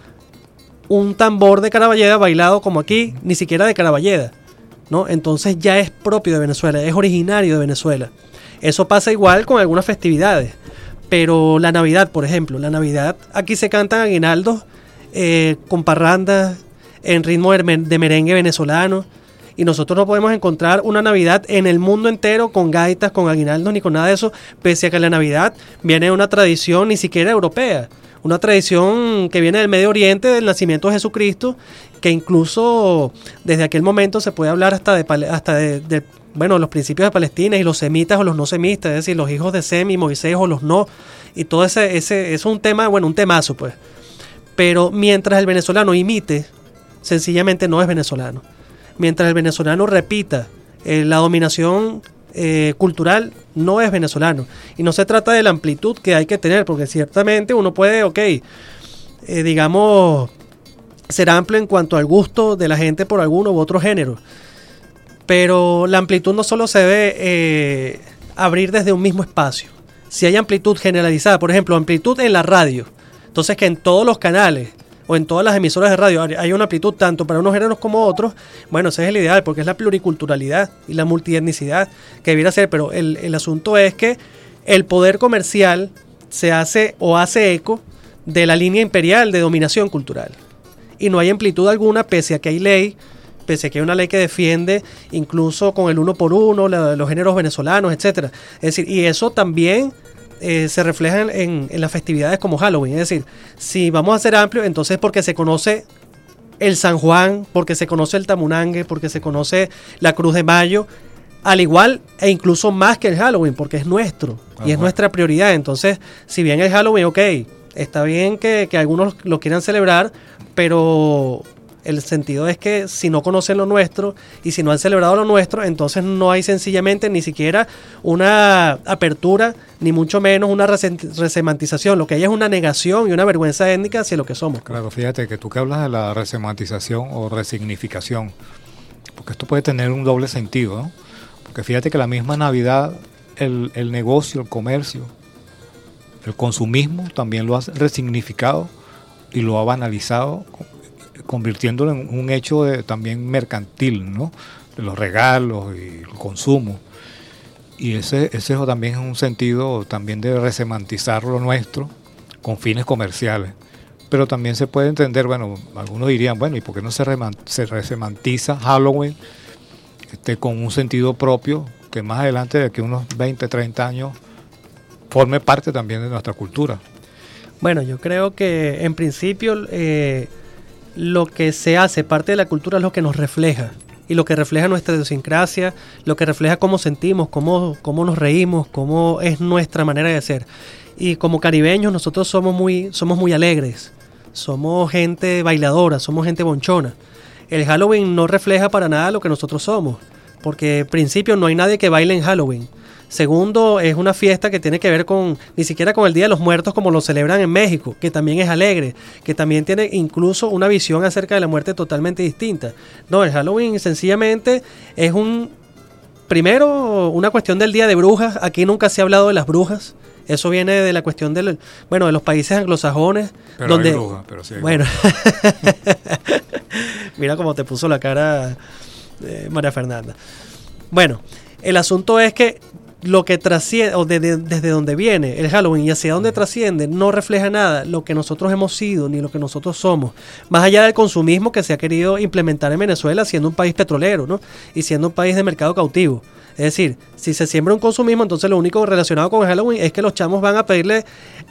un tambor de Caraballeda bailado como aquí, ni siquiera de Caraballeda, ¿no? Entonces ya es propio de Venezuela, es originario de Venezuela. Eso pasa igual con algunas festividades, pero la Navidad, por ejemplo, la Navidad, aquí se cantan aguinaldos eh, con parrandas, en ritmo de merengue venezolano, y nosotros no podemos encontrar una Navidad en el mundo entero con gaitas, con aguinaldos ni con nada de eso, pese a que la Navidad viene de una tradición ni siquiera europea, una tradición que viene del Medio Oriente, del nacimiento de Jesucristo, que incluso desde aquel momento se puede hablar hasta de, hasta de, de bueno, los principios de Palestina y los semitas o los no semitas, es decir, los hijos de Sem y Moisés o los no, y todo ese, ese es un tema, bueno, un temazo pues, pero mientras el venezolano imite, sencillamente no es venezolano. Mientras el venezolano repita eh, la dominación eh, cultural, no es venezolano. Y no se trata de la amplitud que hay que tener, porque ciertamente uno puede, ok, eh, digamos, ser amplio en cuanto al gusto de la gente por alguno u otro género. Pero la amplitud no solo se debe eh, abrir desde un mismo espacio. Si hay amplitud generalizada, por ejemplo, amplitud en la radio, entonces que en todos los canales o en todas las emisoras de radio hay una amplitud tanto para unos géneros como otros, bueno, ese es el ideal, porque es la pluriculturalidad y la multietnicidad que debiera ser, pero el, el asunto es que el poder comercial se hace o hace eco de la línea imperial de dominación cultural. Y no hay amplitud alguna, pese a que hay ley, pese a que hay una ley que defiende incluso con el uno por uno, la, los géneros venezolanos, etcétera. Es decir, y eso también Eh, se reflejan en, en las festividades como Halloween. Es decir, si vamos a ser amplios, entonces porque se conoce el San Juan, porque se conoce el Tamunangue, porque se conoce la Cruz de Mayo, al igual e incluso más que el Halloween, porque es nuestro. Ajá. Y es nuestra prioridad. Entonces, si bien el Halloween, ok, está bien que, que algunos lo quieran celebrar, pero el sentido es que si no conocen lo nuestro y si no han celebrado lo nuestro, entonces no hay sencillamente ni siquiera una apertura, ni mucho menos una resemantización. Lo que hay es una negación y una vergüenza étnica hacia lo que somos. Claro, fíjate que tú que hablas de la resemantización o resignificación, porque esto puede tener un doble sentido, ¿no? Porque fíjate que la misma Navidad, el, el negocio, el comercio, el consumismo también lo ha resignificado y lo ha banalizado convirtiéndolo en un hecho de, también mercantil, ¿no? De los regalos y el consumo. Y ese, ese también es un sentido también de resemantizar lo nuestro con fines comerciales. Pero también se puede entender, bueno, algunos dirían, bueno, ¿y por qué no se, reman, se resemantiza Halloween este, con un sentido propio que más adelante, de aquí unos veinte, treinta años, forme parte también de nuestra cultura? Bueno, yo creo que en principio eh, lo que se hace parte de la cultura es lo que nos refleja. Y lo que refleja nuestra idiosincrasia, lo que refleja cómo sentimos, cómo, cómo nos reímos, cómo es nuestra manera de ser. Y como caribeños nosotros somos muy, somos muy alegres, somos gente bailadora, somos gente bonchona. El Halloween no refleja para nada lo que nosotros somos, porque en principio no hay nadie que baile en Halloween. Segundo, es una fiesta que tiene que ver con, ni siquiera con el Día de los Muertos como lo celebran en México, que también es alegre, que también tiene incluso una visión acerca de la muerte totalmente distinta. No, el Halloween sencillamente es un, primero, una cuestión del Día de Brujas. Aquí nunca se ha hablado de las brujas. Eso viene de la cuestión del, bueno, de los países anglosajones. Pero donde, hay brujas, pero sí hay bueno, mira cómo te puso la cara eh, María Fernanda. Bueno, el asunto es que lo que trasciende, o de, de, desde donde viene el Halloween y hacia dónde trasciende, no refleja nada lo que nosotros hemos sido ni lo que nosotros somos, más allá del consumismo que se ha querido implementar en Venezuela siendo un país petrolero, ¿no? Y siendo un país de mercado cautivo. Es decir, si se siembra un consumismo, entonces lo único relacionado con el Halloween es que los chamos van a pedirle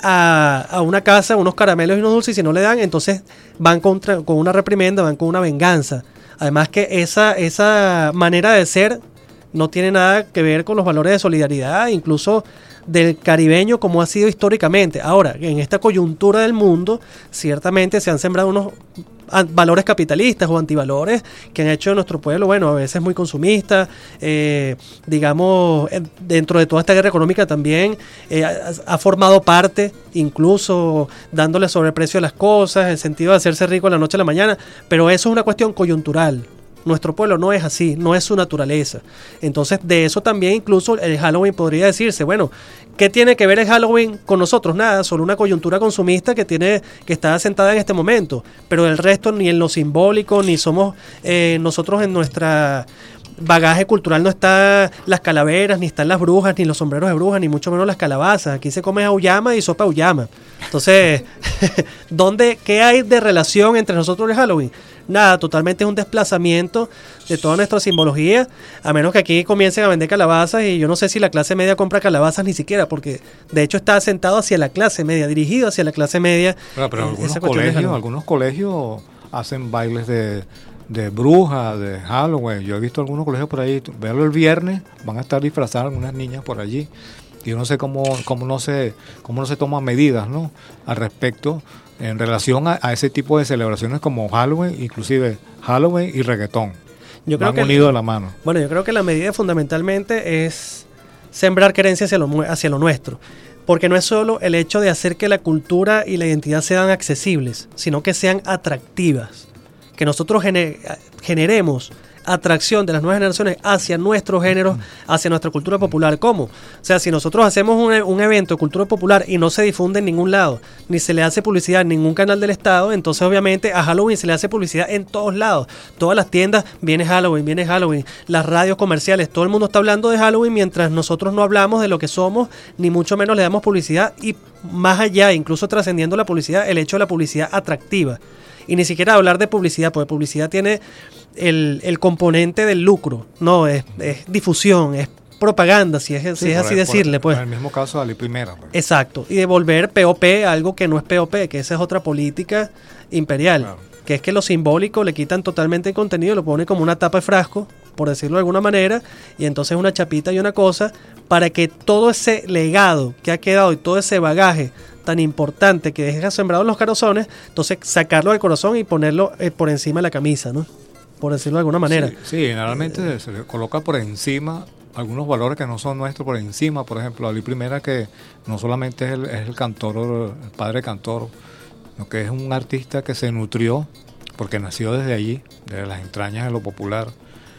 a, a una casa unos caramelos y unos dulces, y si no le dan, entonces van contra, con una reprimenda, van con una venganza. Además que esa, esa manera de ser no tiene nada que ver con los valores de solidaridad, incluso del caribeño como ha sido históricamente. Ahora, en esta coyuntura del mundo, ciertamente se han sembrado unos valores capitalistas o antivalores que han hecho de nuestro pueblo, bueno, a veces muy consumista, eh, digamos, dentro de toda esta guerra económica también eh, ha, ha formado parte, incluso dándole sobreprecio a las cosas, el sentido de hacerse rico de la noche a la mañana, pero eso es una cuestión coyuntural. Nuestro pueblo no es así, no es su naturaleza. Entonces, de eso también incluso el Halloween podría decirse, bueno, ¿qué tiene que ver el Halloween con nosotros? Nada, solo una coyuntura consumista que tiene que está asentada en este momento. Pero el resto, ni en lo simbólico, ni somos eh, nosotros en nuestra bagaje cultural no está las calaveras, ni están las brujas, ni los sombreros de brujas, ni mucho menos las calabazas. Aquí se come auyama y sopa auyama. Entonces, ¿dónde, qué hay de relación entre nosotros y el Halloween? Nada, totalmente es un desplazamiento de toda nuestra simbología, a menos que aquí comiencen a vender calabazas, y yo no sé si la clase media compra calabazas ni siquiera, porque de hecho está asentado hacia la clase media, dirigido hacia la clase media. Pero, pero algunos colegios, algunos colegios hacen bailes de, de brujas, de Halloween. Yo he visto algunos colegios por ahí, verlo el viernes, van a estar disfrazadas algunas niñas por allí. Yo no sé cómo, cómo no se, cómo no se toman medidas, ¿no?, al respecto, en relación a, a ese tipo de celebraciones como Halloween, inclusive Halloween y reggaetón. Yo creo van que unidos de la mano. Bueno, yo creo que la medida fundamentalmente es sembrar creencia hacia lo, hacia lo nuestro, porque no es solo el hecho de hacer que la cultura y la identidad sean accesibles, sino que sean atractivas, que nosotros gener, generemos atracción de las nuevas generaciones hacia nuestros géneros, hacia nuestra cultura popular. ¿Cómo? O sea, si nosotros hacemos un, un evento de cultura popular y no se difunde en ningún lado, ni se le hace publicidad en ningún canal del Estado, entonces obviamente a Halloween se le hace publicidad en todos lados. Todas las tiendas, viene Halloween, viene Halloween, las radios comerciales, todo el mundo está hablando de Halloween mientras nosotros no hablamos de lo que somos, ni mucho menos le damos publicidad, y más allá, incluso trascendiendo la publicidad, el hecho de la publicidad atractiva. Y ni siquiera hablar de publicidad, porque publicidad tiene el, el componente del lucro, no, es, es difusión, es propaganda, si es, sí, si es así el, decirle. Pues. En el mismo caso de Ali Primera. Pues. Exacto, y devolver P O P a algo que no es P O P, que esa es otra política imperial, claro, que es que lo simbólico le quitan totalmente el contenido, lo ponen como una tapa de frasco, por decirlo de alguna manera, y entonces una chapita y una cosa, para que todo ese legado que ha quedado y todo ese bagaje tan importante que deja sembrado en los corazones, entonces sacarlo del corazón y ponerlo eh, por encima de la camisa, ¿no? Por decirlo de alguna manera. Sí, sí, generalmente eh, se le coloca por encima algunos valores que no son nuestros, por encima. Por ejemplo, Ali Primera, que no solamente es el, es el cantor, el padre cantor, sino que es un artista que se nutrió, porque nació desde allí, desde las entrañas de lo popular,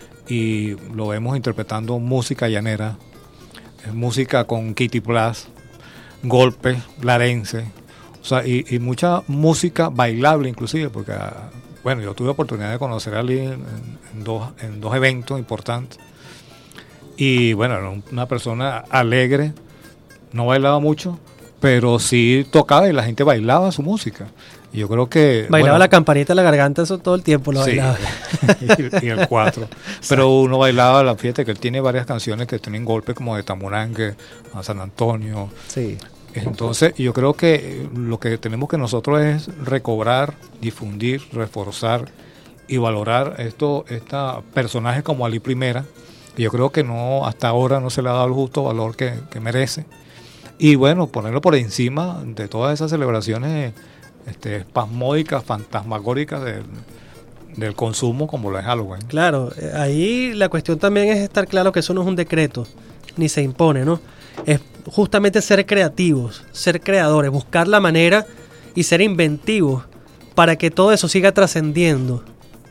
y lo vemos interpretando música llanera, música con Kitty Plus, golpes, larense, o sea, y, y mucha música bailable inclusive, porque bueno, yo tuve la oportunidad de conocer a Ali en, en, dos, en dos eventos importantes. Y bueno, era una persona alegre, no bailaba mucho, pero sí tocaba y la gente bailaba su música. Y yo creo que... Bailaba bueno, la campanita en la garganta, eso todo el tiempo lo sí, bailaba. y, y el cuatro. Pero uno bailaba, la fíjate que él tiene varias canciones que tienen golpes como de Tamurangue, a San Antonio. Sí. Entonces yo creo que lo que tenemos que nosotros es recobrar, difundir, reforzar y valorar estos estos personajes como Ali Primera, que yo creo que no hasta ahora no se le ha dado el justo valor que, que merece. Y bueno, ponerlo por encima de todas esas celebraciones este, espasmódicas, fantasmagóricas del, del consumo como lo es Halloween. Claro, ahí la cuestión también es estar claro que eso no es un decreto, ni se impone, ¿no? Es justamente ser creativos, ser creadores, buscar la manera y ser inventivos para que todo eso siga trascendiendo.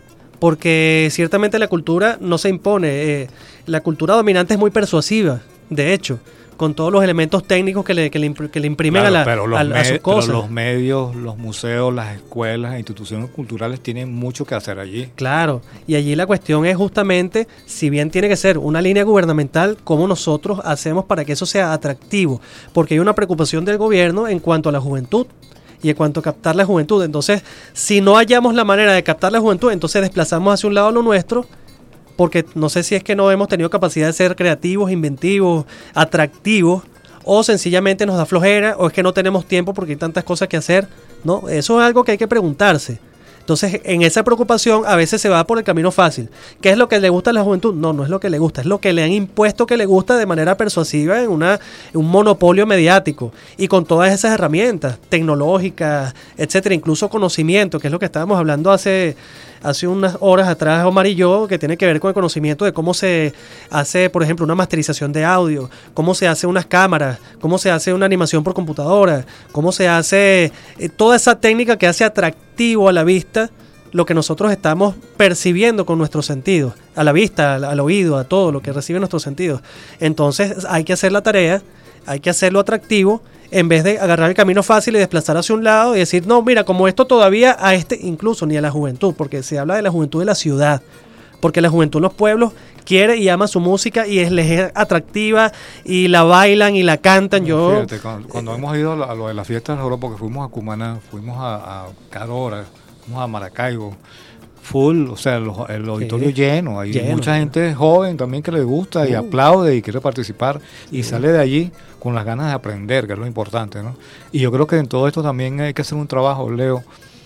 Porque ciertamente la cultura no se impone, eh, la cultura dominante es muy persuasiva, de hecho, con todos los elementos técnicos que le, que le, que le imprimen claro, a, la, pero los a, a sus med- cosas. Pero los medios, los museos, las escuelas, las instituciones culturales tienen mucho que hacer allí. Claro, y allí la cuestión es justamente, si bien tiene que ser una línea gubernamental, cómo nosotros hacemos para que eso sea atractivo, porque hay una preocupación del gobierno en cuanto a la juventud y en cuanto a captar la juventud. Entonces, si no hallamos la manera de captar la juventud, entonces desplazamos hacia un lado lo nuestro, porque no sé si es que no hemos tenido capacidad de ser creativos, inventivos, atractivos, o sencillamente nos da flojera, o es que no tenemos tiempo porque hay tantas cosas que hacer, ¿no? Eso es algo que hay que preguntarse. Entonces, en esa preocupación a veces se va por el camino fácil. ¿Qué es lo que le gusta a la juventud? No, no es lo que le gusta, es lo que le han impuesto que le gusta de manera persuasiva en, una, en un monopolio mediático. Y con todas esas herramientas tecnológicas, etcétera, incluso conocimiento, que es lo que estábamos hablando hace, hace unas horas atrás, Omar y yo, que tiene que ver con el conocimiento de cómo se hace, por ejemplo, una masterización de audio, cómo se hace unas cámaras, cómo se hace una animación por computadora, cómo se hace eh, toda esa técnica que hace atractivo a la vista lo que nosotros estamos percibiendo con nuestros sentidos, a la vista, al, al oído, a todo lo que reciben nuestros sentidos. Entonces hay que hacer la tarea, hay que hacerlo atractivo, en vez de agarrar el camino fácil y desplazar hacia un lado y decir, no, mira, como esto todavía a este, incluso ni a la juventud, porque se habla de la juventud de la ciudad, porque la juventud en los pueblos quiere y ama su música y es, les es atractiva y la bailan y la cantan. Yo Fíjate, cuando, cuando hemos ido a lo de las fiestas de Europa, porque fuimos a Cumaná, fuimos a, a Carora, fuimos a Maracaibo, full, o sea, los, el auditorio Sí. lleno, hay Lleno, mucha lleno. gente joven también que le gusta y Uh. aplaude y quiere participar y sale de allí con las ganas de aprender, que es lo importante, ¿no? Y yo creo que en todo esto también hay que hacer un trabajo, Leo,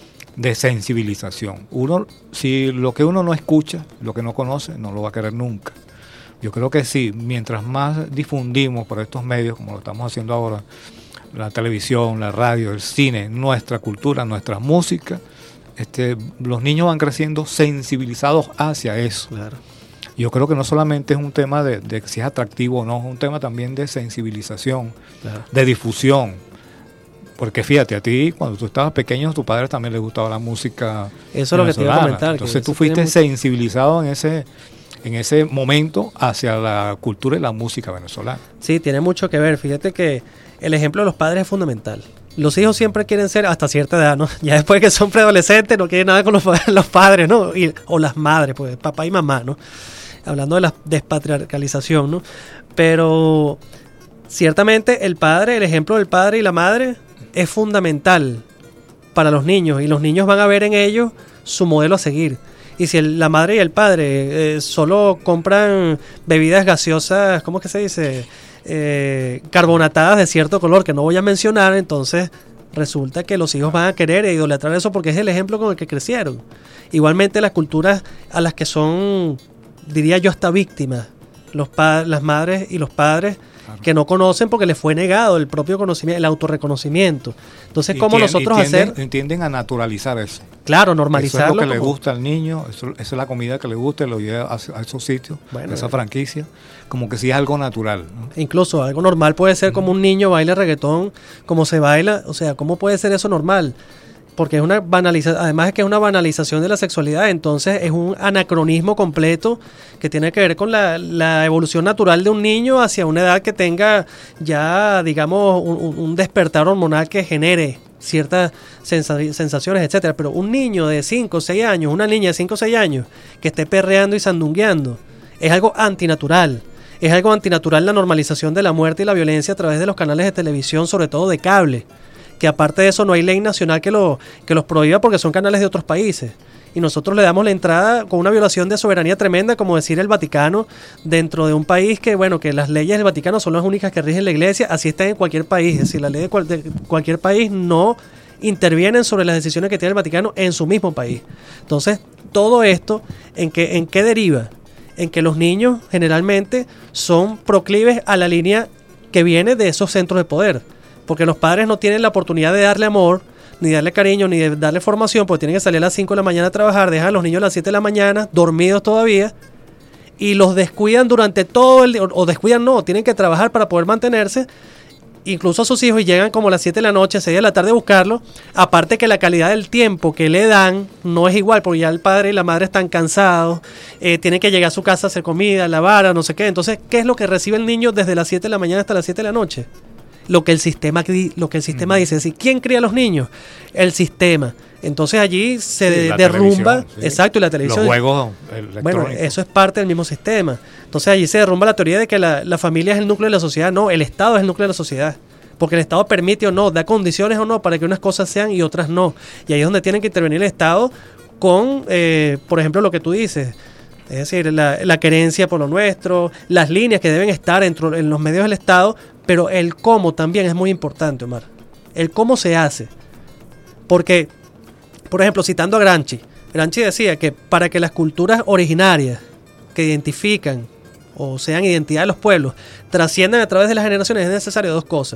de sensibilización. Uno, si lo que uno no escucha, lo que no conoce, no lo va a querer nunca. Yo creo que sí, mientras más difundimos por estos medios, como lo estamos haciendo ahora, la televisión, la radio, el cine, nuestra cultura, nuestra música, este, los niños van creciendo sensibilizados hacia eso. Claro. Yo creo que no solamente es un tema de, de si es atractivo o no, es un tema también de sensibilización, Claro. de difusión. Porque fíjate, a ti cuando tú estabas pequeño, a tu padre también le gustaba la música Eso es lo que te iba a venezolana. comentar, que Entonces eso tú fuiste tiene mucho- sensibilizado en ese, en ese momento hacia la cultura y la música venezolana. Sí, tiene mucho que ver. Fíjate que el ejemplo de los padres es fundamental. Los hijos siempre quieren ser hasta cierta edad, ¿no? Ya después que son preadolescentes no quieren nada con los, los padres, ¿no? Y, o las madres, pues papá y mamá, ¿no? Hablando de la despatriarcalización, ¿no? Pero ciertamente el padre, el ejemplo del padre y la madre es fundamental para los niños y los niños van a ver en ellos su modelo a seguir. Y si el- la madre y el padre eh, solo compran bebidas gaseosas, ¿cómo es que se dice? Eh, carbonatadas de cierto color que no voy a mencionar, entonces resulta que los hijos van a querer e idolatrar eso porque es el ejemplo con el que crecieron. Igualmente las culturas a las que son, diría yo, hasta víctimas, los pa- las madres y los padres que no conocen porque les fue negado el propio conocimiento, el autorreconocimiento. Entonces, Y ¿cómo tien- nosotros y tienden, hacer? Tienden a naturalizar eso. Claro, Eso es normalizarlo. lo que le como- gusta al niño, eso, esa es la comida que le gusta, lo lleva a, a esos sitios, Bueno, a esa eh. franquicia, como que sí es algo natural, ¿no? Incluso algo normal puede ser como un niño baila reggaetón, como se baila, o sea, ¿cómo puede ser eso normal? Porque es una banalización, además es que es una banalización de la sexualidad, entonces es un anacronismo completo que tiene que ver con la, la evolución natural de un niño hacia una edad que tenga ya, digamos, un, un despertar hormonal que genere ciertas sensa- sensaciones, etcétera. Pero un niño de cinco o seis años, una niña de cinco o seis años que esté perreando y sandungueando, es algo antinatural. Es algo antinatural la normalización de la muerte y la violencia a través de los canales de televisión, sobre todo de cable. Que aparte de eso no hay ley nacional que, lo, que los prohíba porque son canales de otros países. Y nosotros le damos la entrada con una violación de soberanía tremenda, como decir el Vaticano, dentro de un país que, bueno, que las leyes del Vaticano son las únicas que rigen la iglesia, así está en cualquier país. Es decir, la ley de, cual, de cualquier país no intervienen sobre las decisiones que tiene el Vaticano en su mismo país. Entonces, todo esto, ¿en qué, en qué deriva? En que los niños generalmente son proclives a la línea que viene de esos centros de poder, porque los padres no tienen la oportunidad de darle amor, ni darle cariño, ni de darle formación, porque tienen que salir a las cinco de la mañana a trabajar, dejan a los niños a las siete de la mañana, dormidos todavía, y los descuidan durante todo el día, o, o descuidan no, tienen que trabajar para poder mantenerse, incluso a sus hijos, y llegan como a las siete de la noche, seis de la tarde a buscarlo, aparte que la calidad del tiempo que le dan no es igual, porque ya el padre y la madre están cansados, eh, tienen que llegar a su casa a hacer comida, lavar, no sé qué, entonces, ¿qué es lo que recibe el niño desde las siete de la mañana hasta las siete de la noche? Lo que el sistema lo que el sistema dice, es decir, ¿quién cría a los niños? El sistema. Entonces allí se sí, de, derrumba, sí. Exacto, y la televisión. Los juegos electrónicos. Bueno, eso es parte del mismo sistema. Entonces allí se derrumba la teoría de que la, la familia es el núcleo de la sociedad. No, el Estado es el núcleo de la sociedad. Porque el Estado permite o no, da condiciones o no para que unas cosas sean y otras no. Y ahí es donde tiene que intervenir el Estado con, eh, por ejemplo, lo que tú dices. Es decir, la, la querencia por lo nuestro, las líneas que deben estar en, en los medios del Estado, pero el cómo también es muy importante, Omar. El cómo se hace. Porque, por ejemplo, citando a Gramsci, Gramsci decía que para que las culturas originarias que identifican o sean identidad de los pueblos trasciendan a través de las generaciones es necesario dos cosas.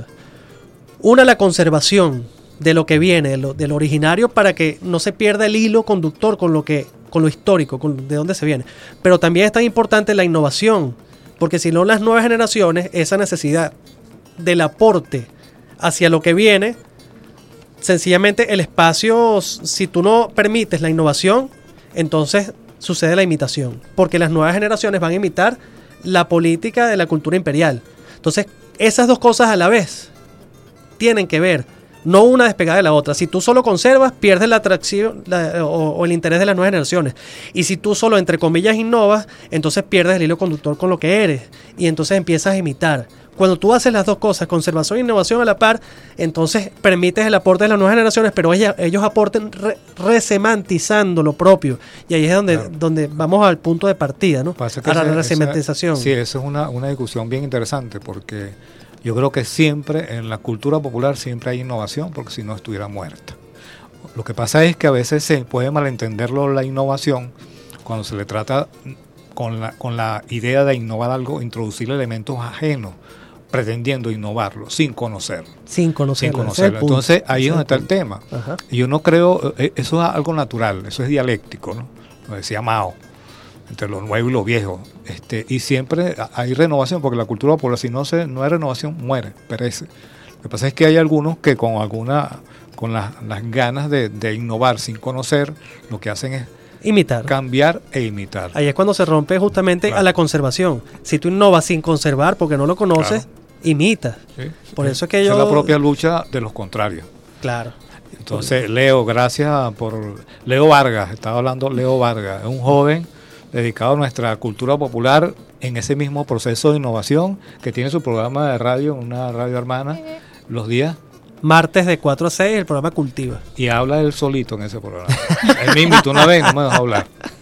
Una, la conservación de lo que viene, de lo, de lo originario, para que no se pierda el hilo conductor con lo que con lo histórico, con de dónde se viene. Pero también es tan importante la innovación, porque si no las nuevas generaciones, esa necesidad del aporte hacia lo que viene, sencillamente el espacio, si tú no permites la innovación, entonces sucede la imitación, porque las nuevas generaciones van a imitar la política de la cultura imperial. Entonces, esas dos cosas a la vez tienen que ver, no una despegada de la otra. Si tú solo conservas, pierdes la atracción la, o, o el interés de las nuevas generaciones. Y si tú solo, entre comillas, innovas, entonces pierdes el hilo conductor con lo que eres. Y entonces empiezas a imitar. Cuando tú haces las dos cosas, conservación e innovación a la par, entonces permites el aporte de las nuevas generaciones, pero ella, ellos aporten re, resemantizando lo propio. Y ahí es donde, claro. donde vamos al punto de partida, ¿no? Pasa que a la esa, resemantización. Esa, sí, eso es una, una discusión bien interesante, porque yo creo que siempre, en la cultura popular, siempre hay innovación, porque si no estuviera muerta. Lo que pasa es que a veces se puede malentenderlo la innovación cuando se le trata con la, con la idea de innovar algo, introducir elementos ajenos, pretendiendo innovarlo, sin conocerlo. Sin conocerlo. Sin conocerlo. Entonces, ahí es donde está el tema. Ajá. Yo no creo, eso es algo natural, eso es dialéctico, ¿no? Lo decía Mao, entre lo nuevo y lo viejo. Este, y siempre hay renovación, porque la cultura popular, si no, se, no hay renovación, muere, perece. Lo que pasa es que hay algunos que con alguna, con la, las ganas de, de innovar sin conocer, lo que hacen es imitar, cambiar e imitar. Ahí es cuando se rompe justamente claro. a la conservación. Si tú innovas sin conservar porque no lo conoces, claro. imitas. Sí, Por sí. eso es que yo... Es la propia lucha de los contrarios. Claro. Entonces, Leo, gracias por... Leo Vargas, estaba hablando Leo Vargas, es un joven dedicado a nuestra cultura popular en ese mismo proceso de innovación, que tiene su programa de radio, una radio hermana, los días... Martes de cuatro a seis, el programa Cultiva. Y habla él solito en ese programa. Él me invitó una vez, no me dejó hablar.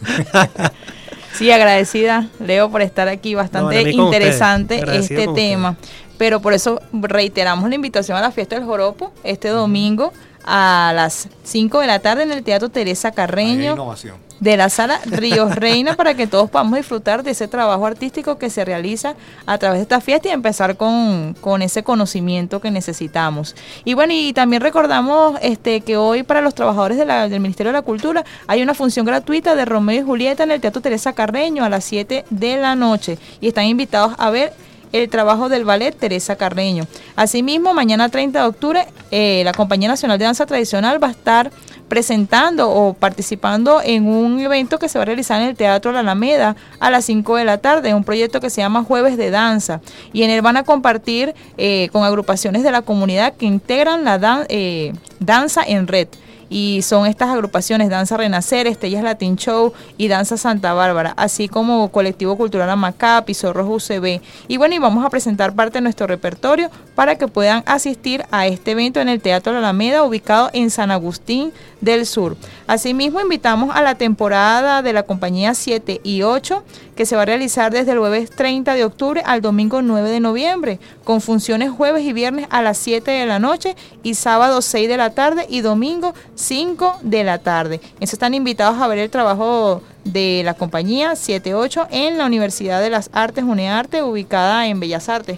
Sí, agradecida, Leo, por estar aquí. Bastante no, interesante este tema. Usted. Pero por eso reiteramos la invitación a la fiesta del Joropo este domingo a las cinco de la tarde en el Teatro Teresa Carreño de la Sala Ríos Reina, para que todos podamos disfrutar de ese trabajo artístico que se realiza a través de esta fiesta y empezar con, con ese conocimiento que necesitamos. Y bueno, y también recordamos este que hoy para los trabajadores de la, del Ministerio de la Cultura hay una función gratuita de Romeo y Julieta en el Teatro Teresa Carreño a las siete de la noche y están invitados a ver el trabajo del ballet Teresa Carreño. Asimismo, mañana treinta de octubre, eh, la Compañía Nacional de Danza Tradicional va a estar presentando o participando en un evento que se va a realizar en el Teatro La Alameda a las cinco de la tarde, un proyecto que se llama Jueves de Danza, y en él van a compartir eh, con agrupaciones de la comunidad que integran la dan eh, danza en red. Y son estas agrupaciones: Danza Renacer, Estrellas Latin Show y Danza Santa Bárbara, así como Colectivo Cultural Amacap y Zorros U C B. Y bueno, y vamos a presentar parte de nuestro repertorio para que puedan asistir a este evento en el Teatro La Alameda, ubicado en San Agustín del Sur. Asimismo, invitamos a la temporada de la compañía siete y ocho, que se va a realizar desde el jueves treinta de octubre al domingo nueve de noviembre, con funciones jueves y viernes a las siete de la noche y sábado seis de la tarde y domingo cinco de la tarde. Entonces están invitados a ver el trabajo de la compañía siete ocho en la Universidad de las Artes, UNEARTE, ubicada en Bellas Artes,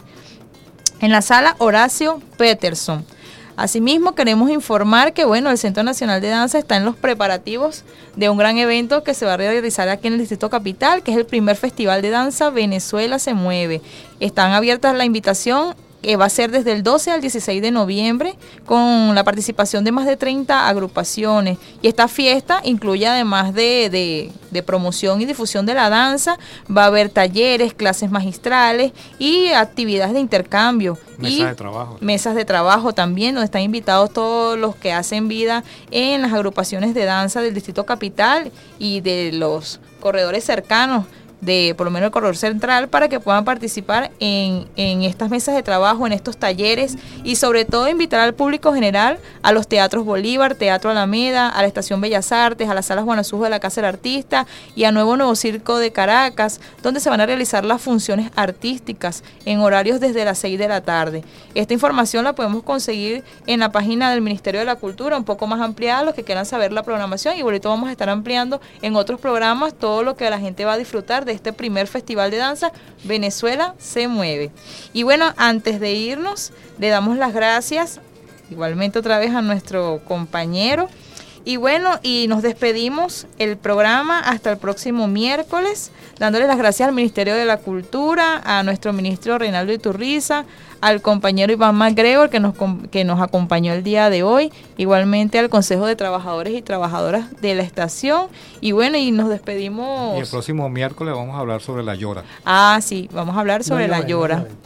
en la sala Horacio Peterson. Asimismo, queremos informar que bueno, el Centro Nacional de Danza está en los preparativos de un gran evento que se va a realizar aquí en el Distrito Capital, que es el primer Festival de Danza Venezuela se mueve. Están abiertas la invitación, que va a ser desde el doce al dieciséis de noviembre, con la participación de más de treinta agrupaciones. Y esta fiesta incluye, además de, de, de promoción y difusión de la danza, va a haber talleres, clases magistrales y actividades de intercambio. Mesas y de trabajo. Mesas de trabajo también, donde están invitados todos los que hacen vida en las agrupaciones de danza del Distrito Capital y de los corredores cercanos, de por lo menos el corredor central, para que puedan participar en, en estas mesas de trabajo, en estos talleres, y sobre todo invitar al público general a los teatros Bolívar, Teatro Alameda, a la Estación Bellas Artes, a las salas Guanazujo de la Casa del Artista y a Nuevo Nuevo Circo de Caracas, donde se van a realizar las funciones artísticas en horarios desde las seis de la tarde. Esta información la podemos conseguir en la página del Ministerio de la Cultura, un poco más ampliada, los que quieran saber la programación, y ahorita vamos a estar ampliando en otros programas todo lo que la gente va a disfrutar de este primer festival de danza Venezuela se mueve. Y bueno, antes de irnos, le damos las gracias igualmente otra vez a nuestro compañero. Y bueno, y nos despedimos el programa hasta el próximo miércoles, dándole las gracias al Ministerio de la Cultura, a nuestro ministro Reinaldo Iturriza, al compañero Iván MacGregor que nos, que nos acompañó el día de hoy, igualmente al Consejo de Trabajadores y Trabajadoras de la estación. Y bueno, y nos despedimos. Y el próximo miércoles vamos a hablar sobre la llora. Ah, sí, vamos a hablar sobre no, la llora. No,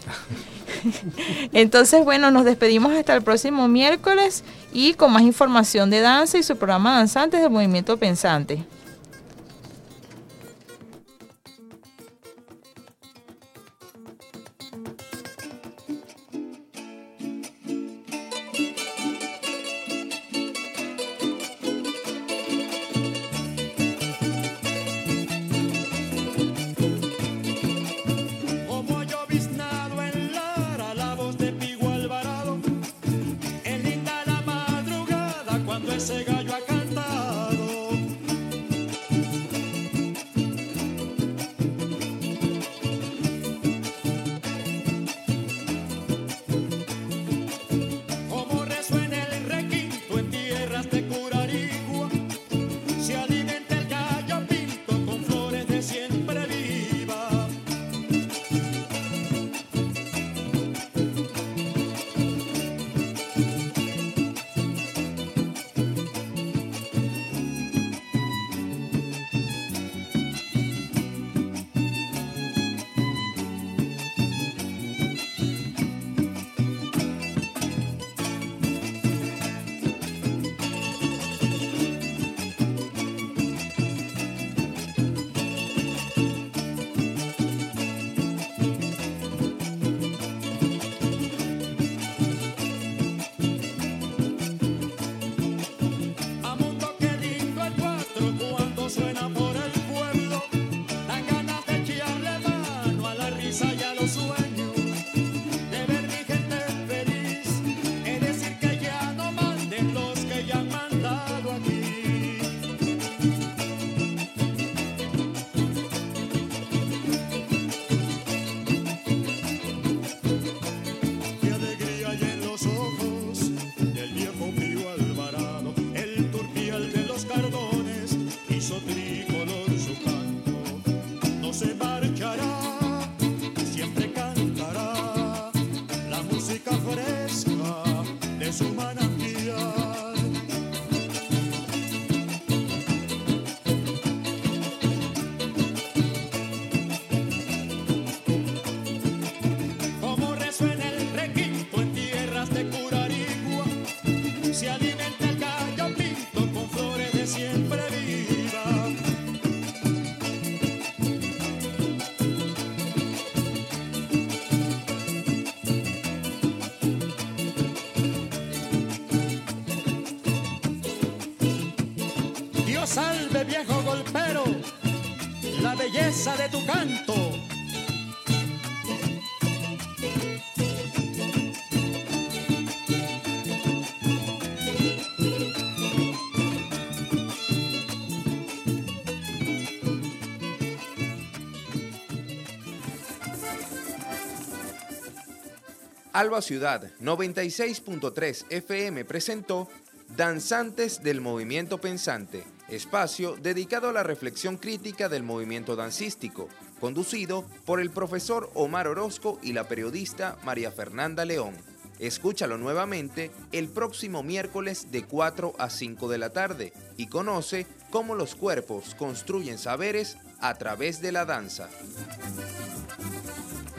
Entonces, bueno, nos despedimos hasta el próximo miércoles y con más información de danza y su programa Danzantes del Movimiento Pensante. Ese gallo ha cantado. Como resuena el requinto en tierras de Curarigua, se alimenta el gallo pinto con flores de siempre viva. Fresca de su manantial. viejo golpero, la belleza de tu canto. Alba Ciudad noventa y seis punto tres F M presentó Danzantes del Movimiento Pensante, espacio dedicado a la reflexión crítica del movimiento dancístico, conducido por el profesor Omar Orozco y la periodista María Fernanda León. Escúchalo nuevamente el próximo miércoles de cuatro a cinco de la tarde y conoce cómo los cuerpos construyen saberes a través de la danza.